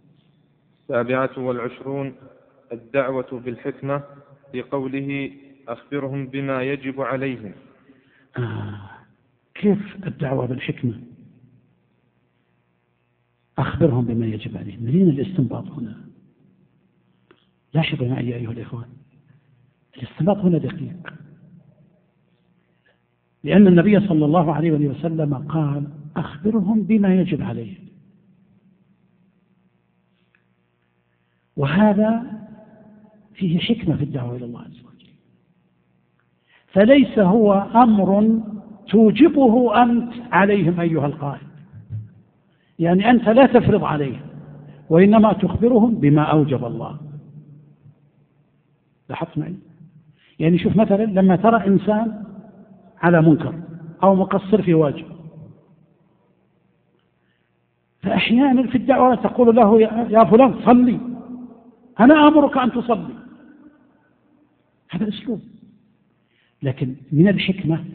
27 الدعوة بالحكمة في قوله أخبرهم بما يجب عليهم. كيف الدعوة بالحكمة؟ أخبرهم بما يجب عليهم، منين الاستنباط هنا؟ لاحظوا معي أيها الإخوان، الاستنباط هنا دقيق، لأن النبي صلى الله عليه وسلم قال أخبرهم بما يجب عليهم، وهذا فيه حكمة في الدعوة إلى الله عز وجل، فليس هو أمر توجبه أنت عليهم أيها القائد، يعني أنت لا تفرض عليهم، وإنما تخبرهم بما أوجب الله. لاحظت معي؟ يعني شوف مثلا لما ترى إنسان على منكر أو مقصر في واجب، فأحيانا في الدعوة تقول له يا فلان صلي، أنا أمرك أن تصلي، هذا أسلوب. لكن من الحكمة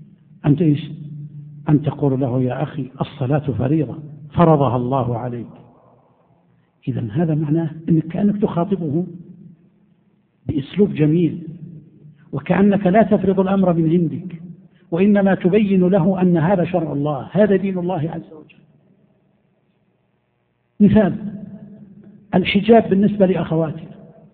أن تقول له يا أخي الصلاة فريضة فرضها الله عليك. إذن هذا معناه أنك كأنك تخاطبه بأسلوب جميل، وكأنك لا تفرض الأمر من عندك، وإنما تبين له أن هذا شرع الله، هذا دين الله عز وجل. مثال الحجاب بالنسبة لأخواتنا،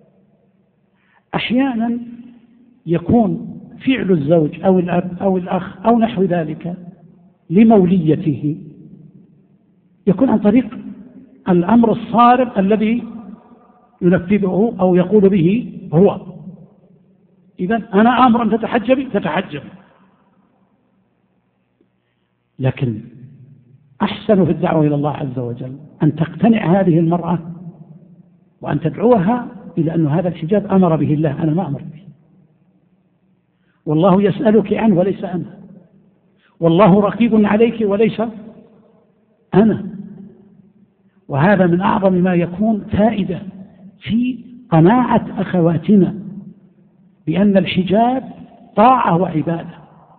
أحيانا يكون فعل الزوج أو الأب أو الأخ أو نحو ذلك لموليته يكون عن طريق الأمر الصارم الذي ينفذه أو يقول به هو. إذن أنا أمر أن تتحجبي، لكن أحسن في الدعوة إلى الله عز وجل أن تقتنع هذه المرأة وأن تدعوها إلى أن هذا الحجاب أمر به الله، أنا ما أمر به، والله يسألك عنه وليس أنا، والله رقيب عليك وليس أنا. وهذا من أعظم ما يكون فائدة في قناعة أخواتنا بأن الحجاب طاعة وعبادة.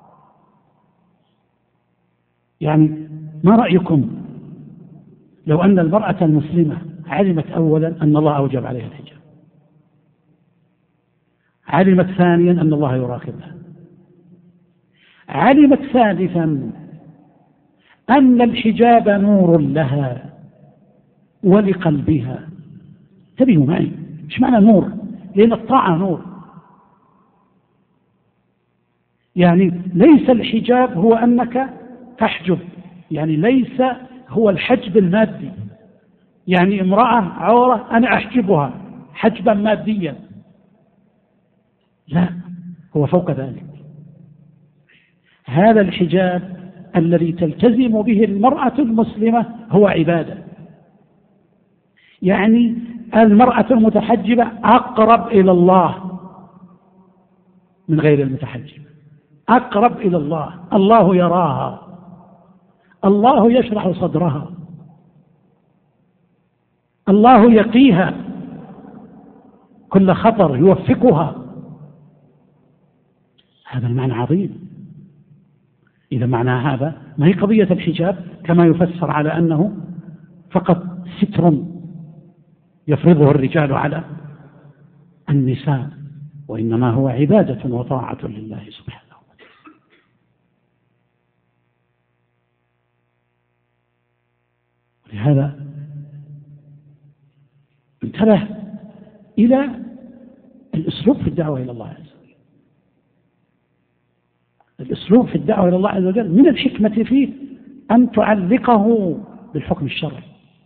يعني ما رأيكم لو أن المرأة المسلمة علمت أولا أن الله أوجب عليها الحجاب، علمت ثانيا أن الله يراقبها، علمت ثالثا أن الحجاب نور لها ولقلبها. انتبهوا معي، ايش معنى نور؟ لأن الطاعة نور. يعني ليس الحجاب هو أنك تحجب، يعني ليس هو الحجب المادي، يعني امرأة عورة أنا أحجبها حجبا ماديا، لا، هو فوق ذلك. هذا الحجاب الذي تلتزم به المرأة المسلمة هو عبادة. يعني المرأة المتحجبة أقرب إلى الله من غير المتحجبة، أقرب إلى الله، الله يراها، الله يشرح صدرها. الله يقيها كل خطر، يوفقها. هذا المعنى عظيم. إذا معنى هذا ما هي قضية الحجاب كما يفسر على أنه فقط ستر يفرضه الرجال على النساء، وإنما هو عبادة وطاعة لله سبحانه وتعالى. ولهذا انتبه إلى الأسلوب في الدعوة إلى الله عز وجل. الأسلوب في الدعوة إلى الله عز وجل من الحكمة فيه أن تعلقه بالحكم الشرعي،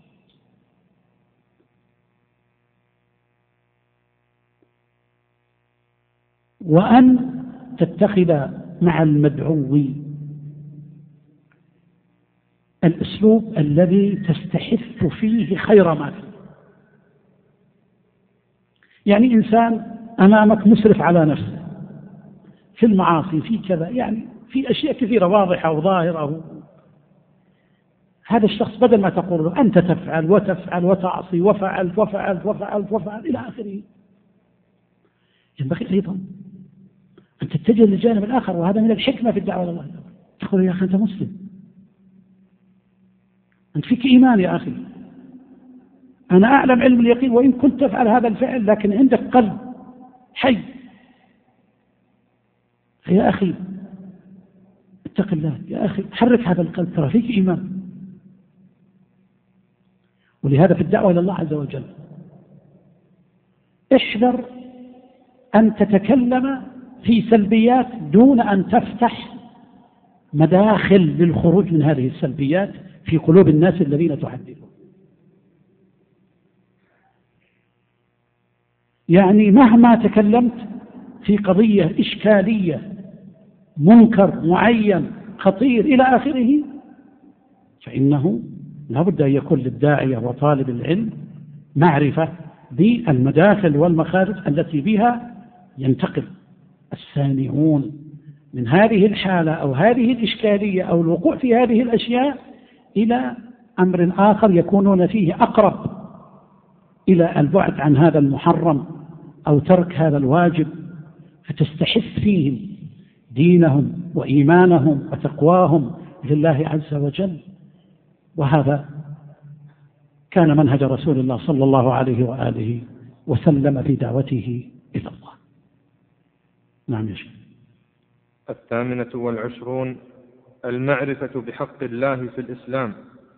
وأن تتخذ مع المدعو الأسلوب الذي تستحث فيه خير ما فيه. يعني إنسان أمامك مسرف على نفسه في المعاصي، في كذا، يعني في أشياء كثيرة واضحة وظاهرة، هذا الشخص بدل ما تقول له أنت تفعل وتفعل وتعصي وفعلت وفعلت وفعلت وفعلت إلى آخره، ينبغي أيضا أن تتجه للجانب الآخر، وهذا من الحكمة في الدعوة إلى الله. تقول يا أخي أنت مسلم، أنت فيك إيمان يا أخي، أنا أعلم علم اليقين وإن كنت تفعل هذا الفعل لكن عندك قلب حي، يا أخي اتق الله، يا أخي حرك هذا القلب، ترى فيك إيمان. ولهذا في الدعوة إلى الله عز وجل احذر أن تتكلم في سلبيات دون أن تفتح مداخل للخروج من هذه السلبيات في قلوب الناس الذين تحدثهم. يعني مهما تكلمت في قضية إشكالية، منكر معين خطير إلى آخره، فإنه لا بد أن يكون للداعية وطالب العلم معرفة بالمداخل والمخارج التي بها ينتقل السامعون من هذه الحالة أو هذه الإشكالية أو الوقوع في هذه الأشياء إلى أمر آخر يكونون فيه أقرب إلى البعد عن هذا المحرم أو ترك هذا الواجب، فتستحث فيهم دينهم وإيمانهم وتقواهم لله عز وجل. وهذا كان منهج رسول الله صلى الله عليه وآله وسلم في دعوته إلى الله. نعم يا شيخ. 28 المعرفة بحق الله في الإسلام.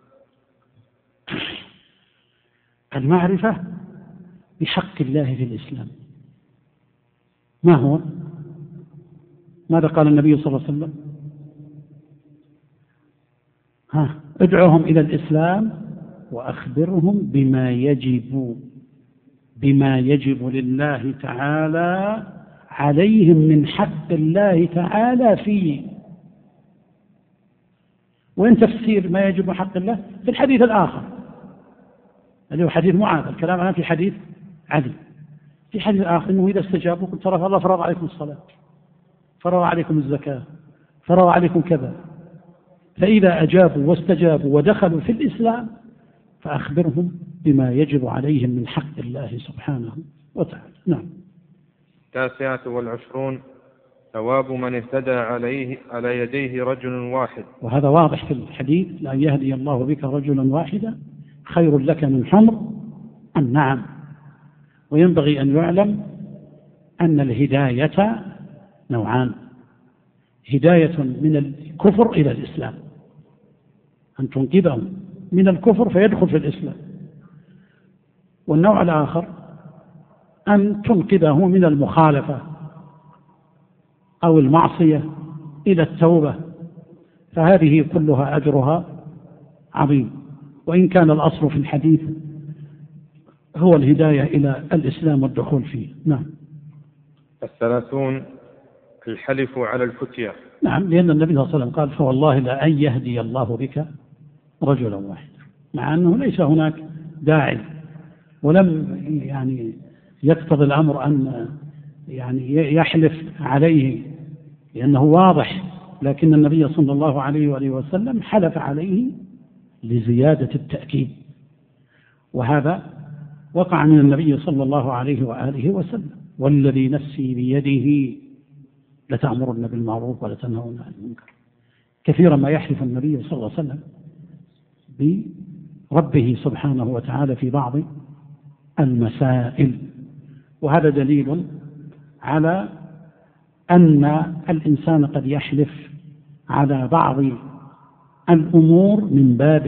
المعرفة بحق الله في الإسلام ما هو؟ ماذا قال النبي صلى الله عليه وسلم؟ ادعوهم إلى الإسلام وأخبرهم بما يجب لله تعالى عليهم من حق الله تعالى فيه. وإن تفسير ما يجب حق الله في الحديث الآخر اللي هو حديث معاذ، الكلام الآن في حديث علي، في حديث آخر إنه إذا استجابوا قلت ترى الله فرض عليكم الصلاة، فرض عليكم الزكاة، فرض عليكم كذا، فإذا أجابوا واستجابوا ودخلوا في الإسلام فأخبرهم بما يجب عليهم من حق الله سبحانه وتعالى. نعم. 29 ثواب من اهتدى على يديه رجل واحد. وهذا واضح في الحديث: لأن يهدي الله بك رجلا واحدا خير لك من حمر النعم. وينبغي أن يعلم أن الهداية نوعان: هداية من الكفر إلى الإسلام، أن تنقذه من الكفر فيدخل في الإسلام، والنوع الآخر أن تنقذه من المخالفة أو المعصية إلى التوبة، فهذه كلها أجرها عظيم، وإن كان الأصل في الحديث هو الهداية إلى الإسلام والدخول فيه. نعم. 30 الحلف على الفتية. نعم، لأن النبي صلى الله عليه وسلم قال: فوالله لأن يهدي الله بك رجلا واحدا، مع أنه ليس هناك داعي ولم يعني يقتضي الأمر أن يعني يحلف عليه لأنه واضح، لكن النبي صلى الله عليه وآله وسلم حلف عليه لزيادة التأكيد، وهذا وقع من النبي صلى الله عليه وآله وسلم: والذي نفسي بيده لتأمرن بالمعروف ولتنهون عن المنكر. كثيرا ما يحلف النبي صلى الله عليه وسلم بربه سبحانه وتعالى في بعض المسائل، وهذا دليل على أن الإنسان قد يحلف على بعض الأمور من باب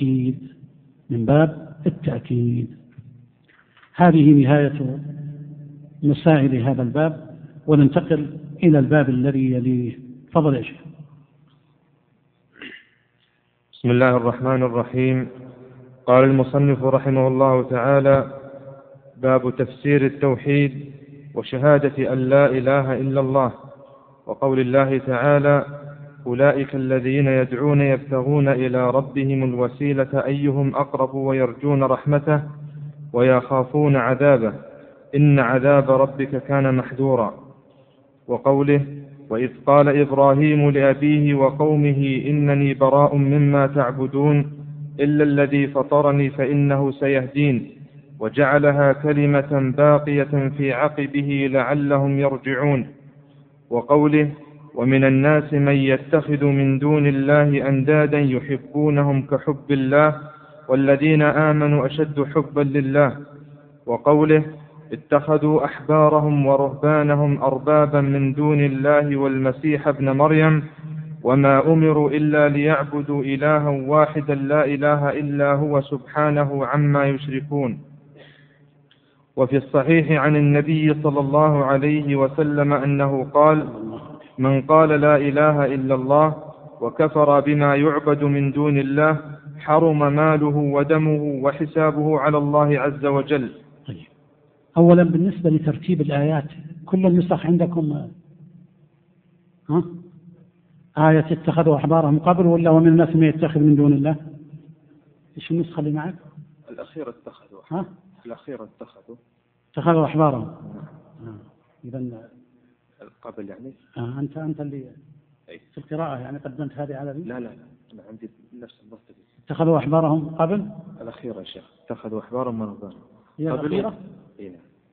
التأكيد. هذه نهاية مسائل هذا الباب، وننتقل إلى الباب الذي يليه. تفضل يا شيخ. بسم الله الرحمن الرحيم. قال المصنف رحمه الله تعالى: باب تفسير التوحيد وشهادة أن لا إله إلا الله، وقول الله تعالى: أولئك الذين يدعون يبتغون إلى ربهم الوسيلة أيهم أقرب ويرجون رحمته ويخافون عذابه إن عذاب ربك كان محذورا. وقوله: وإذ قال إبراهيم لأبيه وقومه إنني براء مما تعبدون إلا الذي فطرني فإنه سيهدين وجعلها كلمة باقية في عقبه لعلهم يرجعون. وقوله: ومن الناس من يتخذ من دون الله أندادا يحبونهم كحب الله والذين آمنوا أشد حبا لله. وقوله: اتخذوا أحبارهم ورهبانهم أربابا من دون الله والمسيح ابن مريم وما أمروا إلا ليعبدوا إلها واحدا لا إله إلا هو سبحانه عما يشركون. وفي الصحيح عن النبي صلى الله عليه وسلم أنه قال: من قال لا إله إلا الله وكفر بما يعبد من دون الله حرم ماله ودمه وحسابه على الله عز وجل. طيب. أولا بالنسبة لترتيب الآيات، كل النسخ عندكم آية اتخذوا أحبارهم قبل ولا ومن الناس من يتخذ من دون الله؟ إيش النسخة اللي معك؟ الأخيرة اتخذوا. الأخيرة اتخذوا أحبارهم. إذا قبل يعني. أنت اللي في القراءة يعني قدمت هذه على ذي؟ لا أنا عندي نفس الضبط. اتخذوا أحبارهم قبل؟ الأخيرة يا شيخ. اتخذوا أحبارهم مرضان. هي الأخيرة؟ إيه.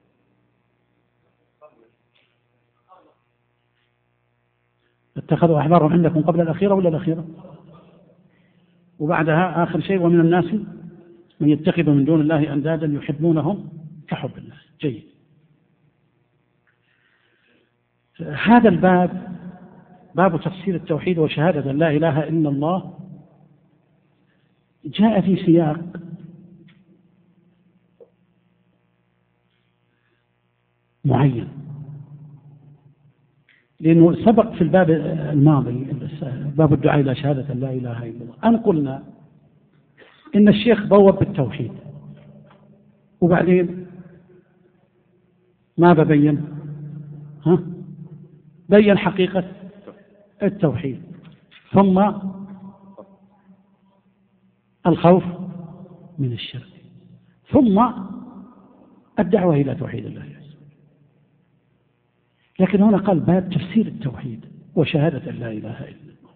اتخذوا أحبارهم عندكم قبل الأخيرة ولا الأخيرة؟ وبعدها آخر شيء: ومن الناس من يتخذ من دون الله أندادا يحبونهم كحب الله. جيد. هذا الباب باب تفسير التوحيد وشهادة لا إله إلا الله جاء في سياق معين، لأنه سبق في الباب الماضي باب الدعاء إلى شهادة لا إله إلا الله أن قلنا إن الشيخ بوب بالتوحيد، وبعدين ماذا بين؟ بين حقيقة التوحيد، ثم الخوف من الشرك، ثم الدعوة إلى توحيد الله. لكن هنا قال باب تفسير التوحيد وشهادة لا إله إلا الله.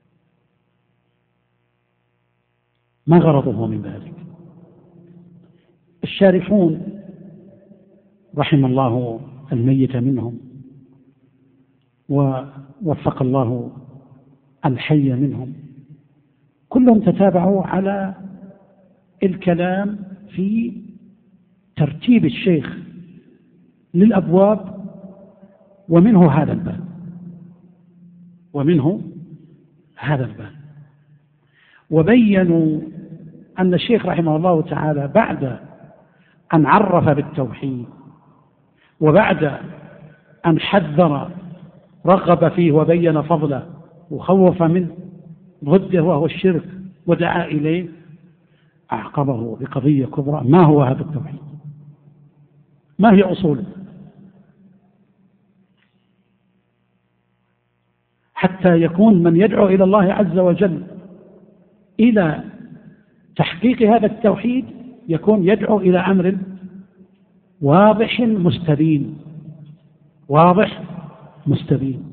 ما غرضه من ذلك؟ الشارحون رحم الله الميت منهم ووفق الله الحي منهم، كلهم تتابعوا على الكلام في ترتيب الشيخ للأبواب، ومنه هذا الباب. وبينوا أن الشيخ رحمه الله تعالى بعد أن عرف بالتوحيد وبعد أن حذر رغب فيه وبين فضله وخوف منه ضده وهو الشرك ودعا إليه، أعقبه بقضية كبرى: ما هو هذا التوحيد؟ ما هي أصوله؟ حتى يكون من يدعو إلى الله عز وجل إلى تحقيق هذا التوحيد يكون يدعو إلى أمر واضح مستبين.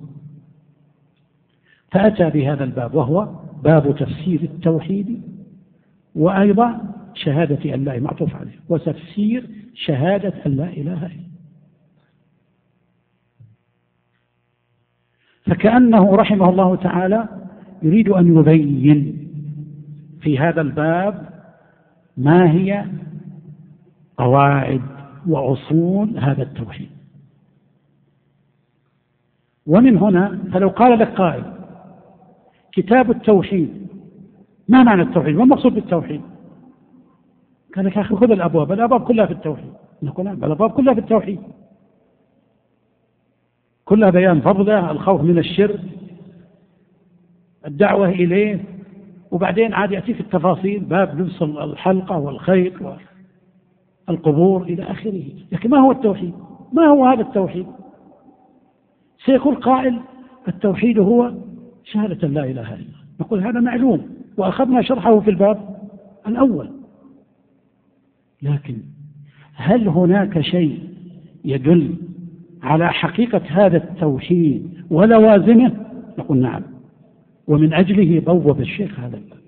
فأتى بهذا الباب وهو باب تفسير التوحيد، وأيضا شهادة أن لا معطوف عليه وتفسير شهادة أن لا إله إلا الله. فكأنه رحمه الله تعالى يريد أن يبين في هذا الباب ما هي قواعد وأصول هذا التوحيد. ومن هنا فلو قال لك قائل كتاب التوحيد ما معنى التوحيد؟ ما المقصود بالتوحيد؟ قال لك يا أخي خذ الأبواب كلها في التوحيد. نقول نعم الأبواب كلها في التوحيد، كلها بيان فضله، الخوف من الشرك، الدعوة إليه، وبعدين عاد يأتيك التفاصيل باب لبس الحلقة والخيط والقبور إلى آخره. لكن ما هو التوحيد؟ ما هو هذا التوحيد؟ سيقول قائل التوحيد هو شهادة لا إله إلا الله. نقول هذا معلوم وأخذنا شرحه في الباب الأول، لكن هل هناك شيء يدل على حقيقة هذا التوحيد ولوازمه؟ نقول نعم، ومن أجله بوب الشيخ هذا الباب.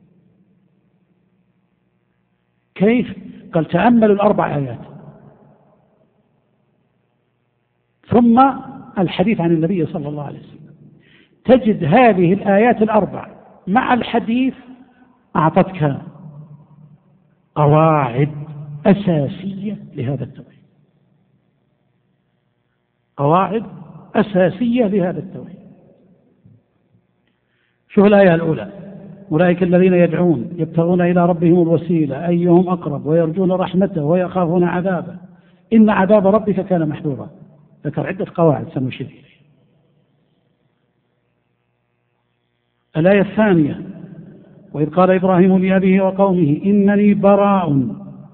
كيف؟ قال تأملوا الأربع آيات ثم الحديث عن النبي صلى الله عليه وسلم، تجد هذه الآيات الأربع مع الحديث أعطتك قواعد أساسية لهذا التوحيد، قواعد أساسية لهذا التوحيد. شوف الآية الأولى: أولئك الذين يدعون يبتغون إلى ربهم الوسيلة أيهم أقرب ويرجون رحمته ويخافون عذابه إن عذاب ربك كان محذورا. ذكر عدة قواعد سنشير إليها. الآية الثانية: وإذ قال إبراهيم لأبيه وقومه إنني براء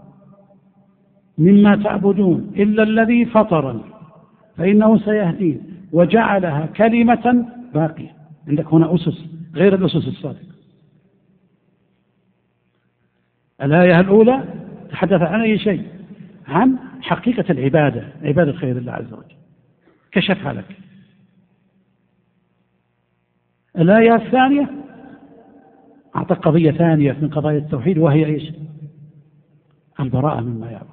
مما تعبدون إلا الذي فطرني فإنه سيهدين وجعلها كلمة باقية. عندك هنا أسس غير الأسس السابقة. الآية الأولى تحدث عن أي شيء؟ عن حقيقة العبادة، عبادة غير الله عز وجل، كشفها لك. الآية الثانية أعطت قضية ثانية من قضايا التوحيد، وهي إيش؟ البراءة مما يعبد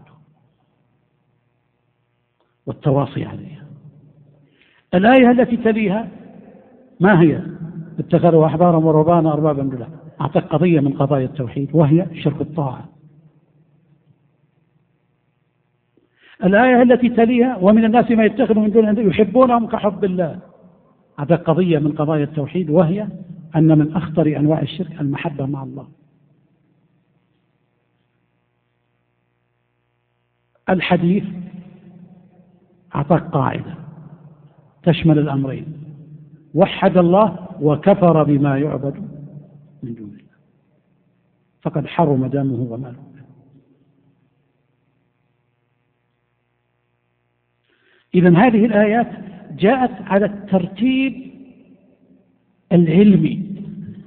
والتواصي عليها. الآية التي تليها ما هي؟ اتخذوا أحبارهم ورهبانا أربابا من دون الله. أعطت قضية من قضايا التوحيد وهي شرك الطاعة. الآية التي تليها: ومن الناس ما يتخذ من دون الله يحبونهم كحب الله. أعطت قضية من قضايا التوحيد وهي أن من أخطر أنواع الشرك المحبة مع الله. الحديث أعطاك قاعدة تشمل الأمرين: وحد الله وكفر بما يعبد من دون الله فقد حرم دمه وماله. إذن هذه الآيات جاءت على الترتيب العلمي،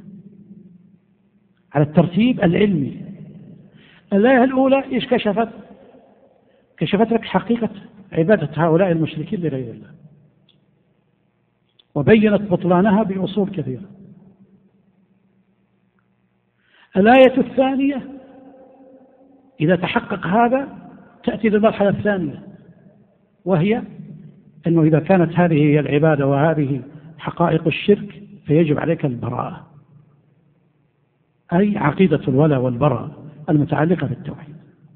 على الترتيب العلمي. الآية الأولى إيش كشفت؟ كشفت لك حقيقة عبادة هؤلاء المشركين لغير الله، وبينت بطلانها بأصول كثيرة. الآية الثانية إذا تحقق هذا تأتي للمرحلة الثانية، وهي أنه إذا كانت هذه هي العبادة وهذه حقائق الشرك فيجب عليك البراءة، أي عقيدة الولاء والبراء المتعلقة بالتوحيد.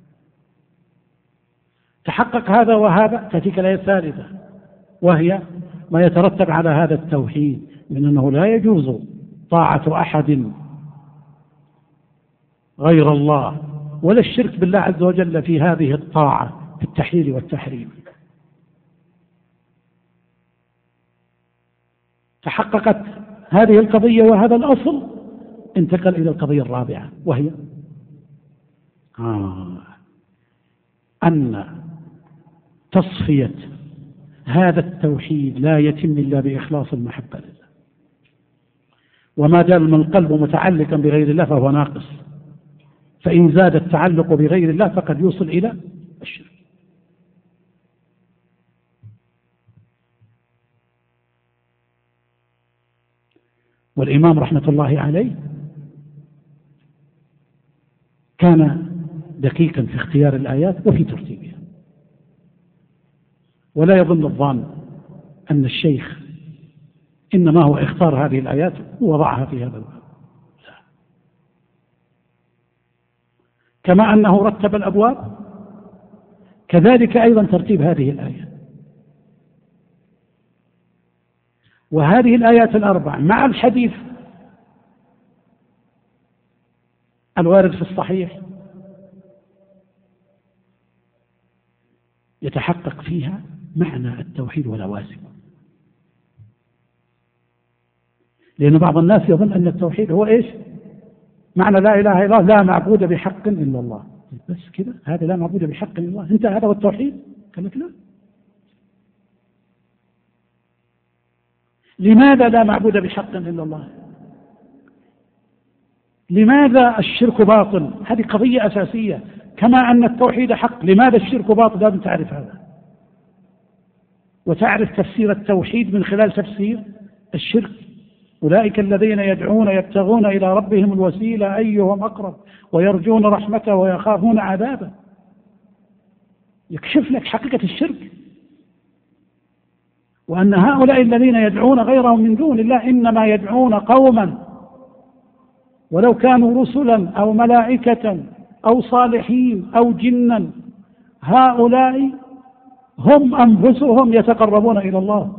تحقق هذا وهذا تأتيك الآية الثالثة، وهي ما يترتب على هذا التوحيد من أنه لا يجوز طاعة أحد غير الله ولا الشرك بالله عز وجل في هذه الطاعة في التحليل والتحريم. تحققت هذه القضية وهذا الأصل، انتقل إلى القضية الرابعة، وهي أن تصفية هذا التوحيد لا يتم إلا بإخلاص المحبة لله، وما دام القلب متعلقا بغير الله فهو ناقص، فإن زاد التعلق بغير الله فقد يوصل إلى الشرك. والإمام رحمة الله عليه كان دقيقا في اختيار الآيات وفي ترتيبها، ولا يظن الظان أن الشيخ إنما هو اختار هذه الآيات ووضعها في هذا الباب، كما أنه رتب الأبواب كذلك أيضا ترتيب هذه الآيات. وهذه الآيات الأربع مع الحديث الوارد في الصحيح يتحقق فيها معنى التوحيد ولوازمه، لأن بعض الناس يظن أن التوحيد هو إيش؟ معنى لا إله إلا الله، لا معبود بحق إلا الله، بس كذا، هذا لا معبود بحق إلا الله، أنت هذا هو التوحيد؟ قال لك لا. لماذا لا معبود بحق إلا الله؟ لماذا الشرك باطل؟ هذه قضية أساسية، كما أن التوحيد حق، لماذا الشرك باطل؟ لازم تعرف هذا، وتعرف تفسير التوحيد من خلال تفسير الشرك. أولئك الذين يدعون يبتغون إلى ربهم الوسيلة أيهم أقرب ويرجون رحمته ويخافون عذابه، يكشف لك حقيقة الشرك، وأن هؤلاء الذين يدعون غيرهم من دون الله إنما يدعون قوما ولو كانوا رسلا أو ملائكة أو صالحين أو جنا، هؤلاء هم أنفسهم يتقربون إلى الله.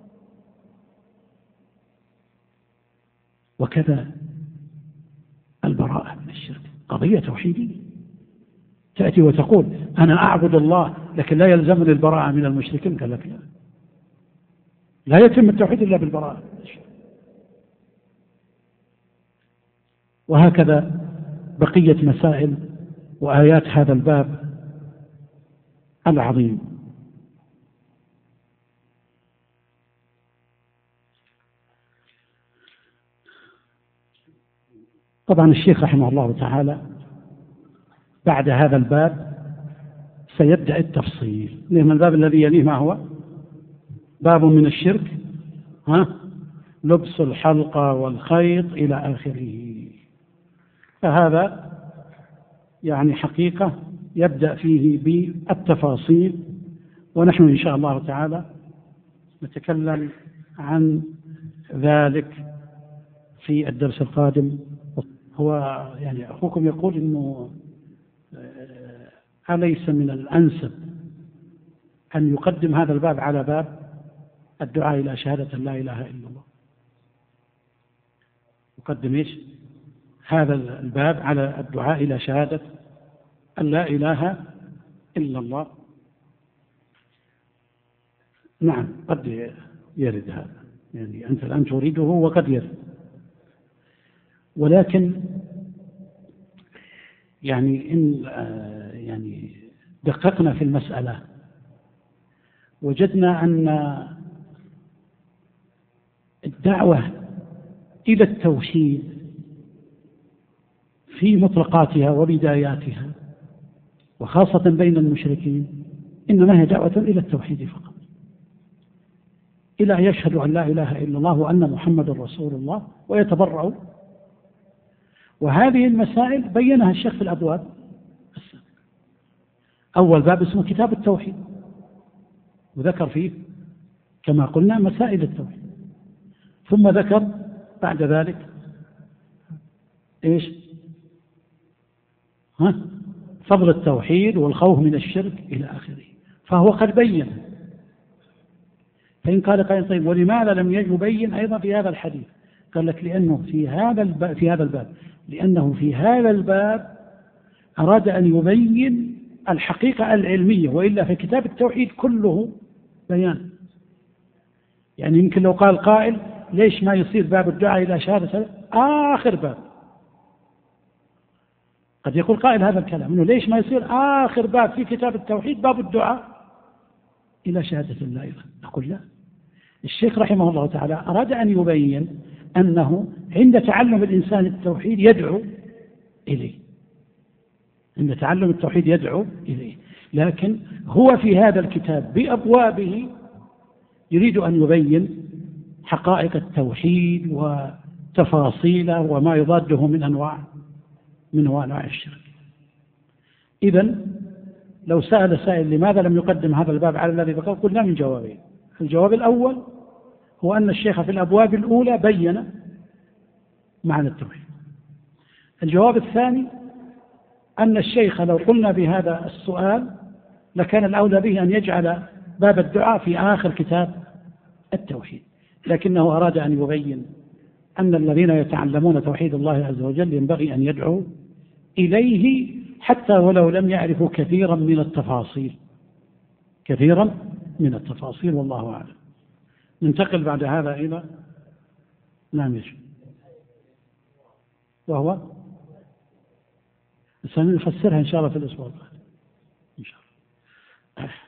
وكذا البراءة من الشرك قضية توحيدية، تأتي وتقول أنا أعبد الله لكن لا يلزمني البراءة من المشركين، قال لك لا، لا يتم التوحيد إلا بالبراءة. وهكذا بقية مسائل وآيات هذا الباب العظيم. طبعا الشيخ رحمه الله تعالى بعد هذا الباب سيبدأ التفصيل، لأن الباب الذي يليه ما هو؟ باب من الشرك، لبس الحلقة والخيط إلى آخره. فهذا يعني حقيقة يبدأ فيه بالتفاصيل، ونحن إن شاء الله تعالى نتكلم عن ذلك في الدرس القادم. هو يعني أخوكم يقول إنه أليس من الأنسب أن يقدم هذا الباب على باب الدعاء إلى شهادة لا إله إلا الله؟ يقدم إيش؟ هذا الباب على الدعاء إلى شهادة أن لا إله إلا الله. نعم قد يرد هذا، يعني أنت الآن تريده وقد يرد، ولكن يعني إن يعني دققنا في المسألة وجدنا أن الدعوة إلى التوحيد في مطلقاتها وبداياتها وخاصة بين المشركين إنما هي دعوة إلى التوحيد فقط، إلى أن يشهدوا أن لا إله إلا الله وأن محمد رسول الله ويتبرعوا. وهذه المسائل بينها الشيخ في الأبواب. أول باب اسمه كتاب التوحيد، وذكر فيه كما قلنا مسائل التوحيد، ثم ذكر بعد ذلك إيش؟ فضل التوحيد والخوف من الشرك إلى آخره. فهو قد بين. فإن قال قائل طيب ولماذا لم يبين أيضا في هذا الحديث؟ قال لك لأنه في هذا الباب أراد أن يبين الحقيقة العلمية، وإلا في كتاب التوحيد كله بيان. يعني يمكن لو قال قائل ليش ما يصير باب الدعاء إلى شهادة آخر باب؟ قد يقول قائل هذا الكلام إنه ليش ما يصير آخر باب في كتاب التوحيد باب الدعاء إلى شهادة لا إله. نقول لا، الشيخ رحمه الله تعالى أراد أن يبين أنه عند تعلم الإنسان التوحيد يدعو إليه، عند تعلم التوحيد يدعو إليه، لكن هو في هذا الكتاب بأبوابه يريد أن يبين حقائق التوحيد وتفاصيله وما يضاده من أنواع الشرك. إذن لو سأل سائل لماذا لم يقدم هذا الباب على الذي بقى، قلنا من جوابين. الجواب الأول هو أن الشيخ في الأبواب الأولى بين معنى التوحيد. الجواب الثاني أن الشيخ لو قلنا بهذا السؤال لكان الأولى به أن يجعل باب الدعاء في آخر كتاب التوحيد، لكنه أراد أن يبين أن الذين يتعلمون توحيد الله عز وجل ينبغي أن يدعوا إليه حتى ولو لم يعرفوا كثيرا من التفاصيل، والله أعلم. ننتقل بعد هذا إلى نعم وهو سنفسرها إن شاء الله في الأسبوع القادم إن شاء الله.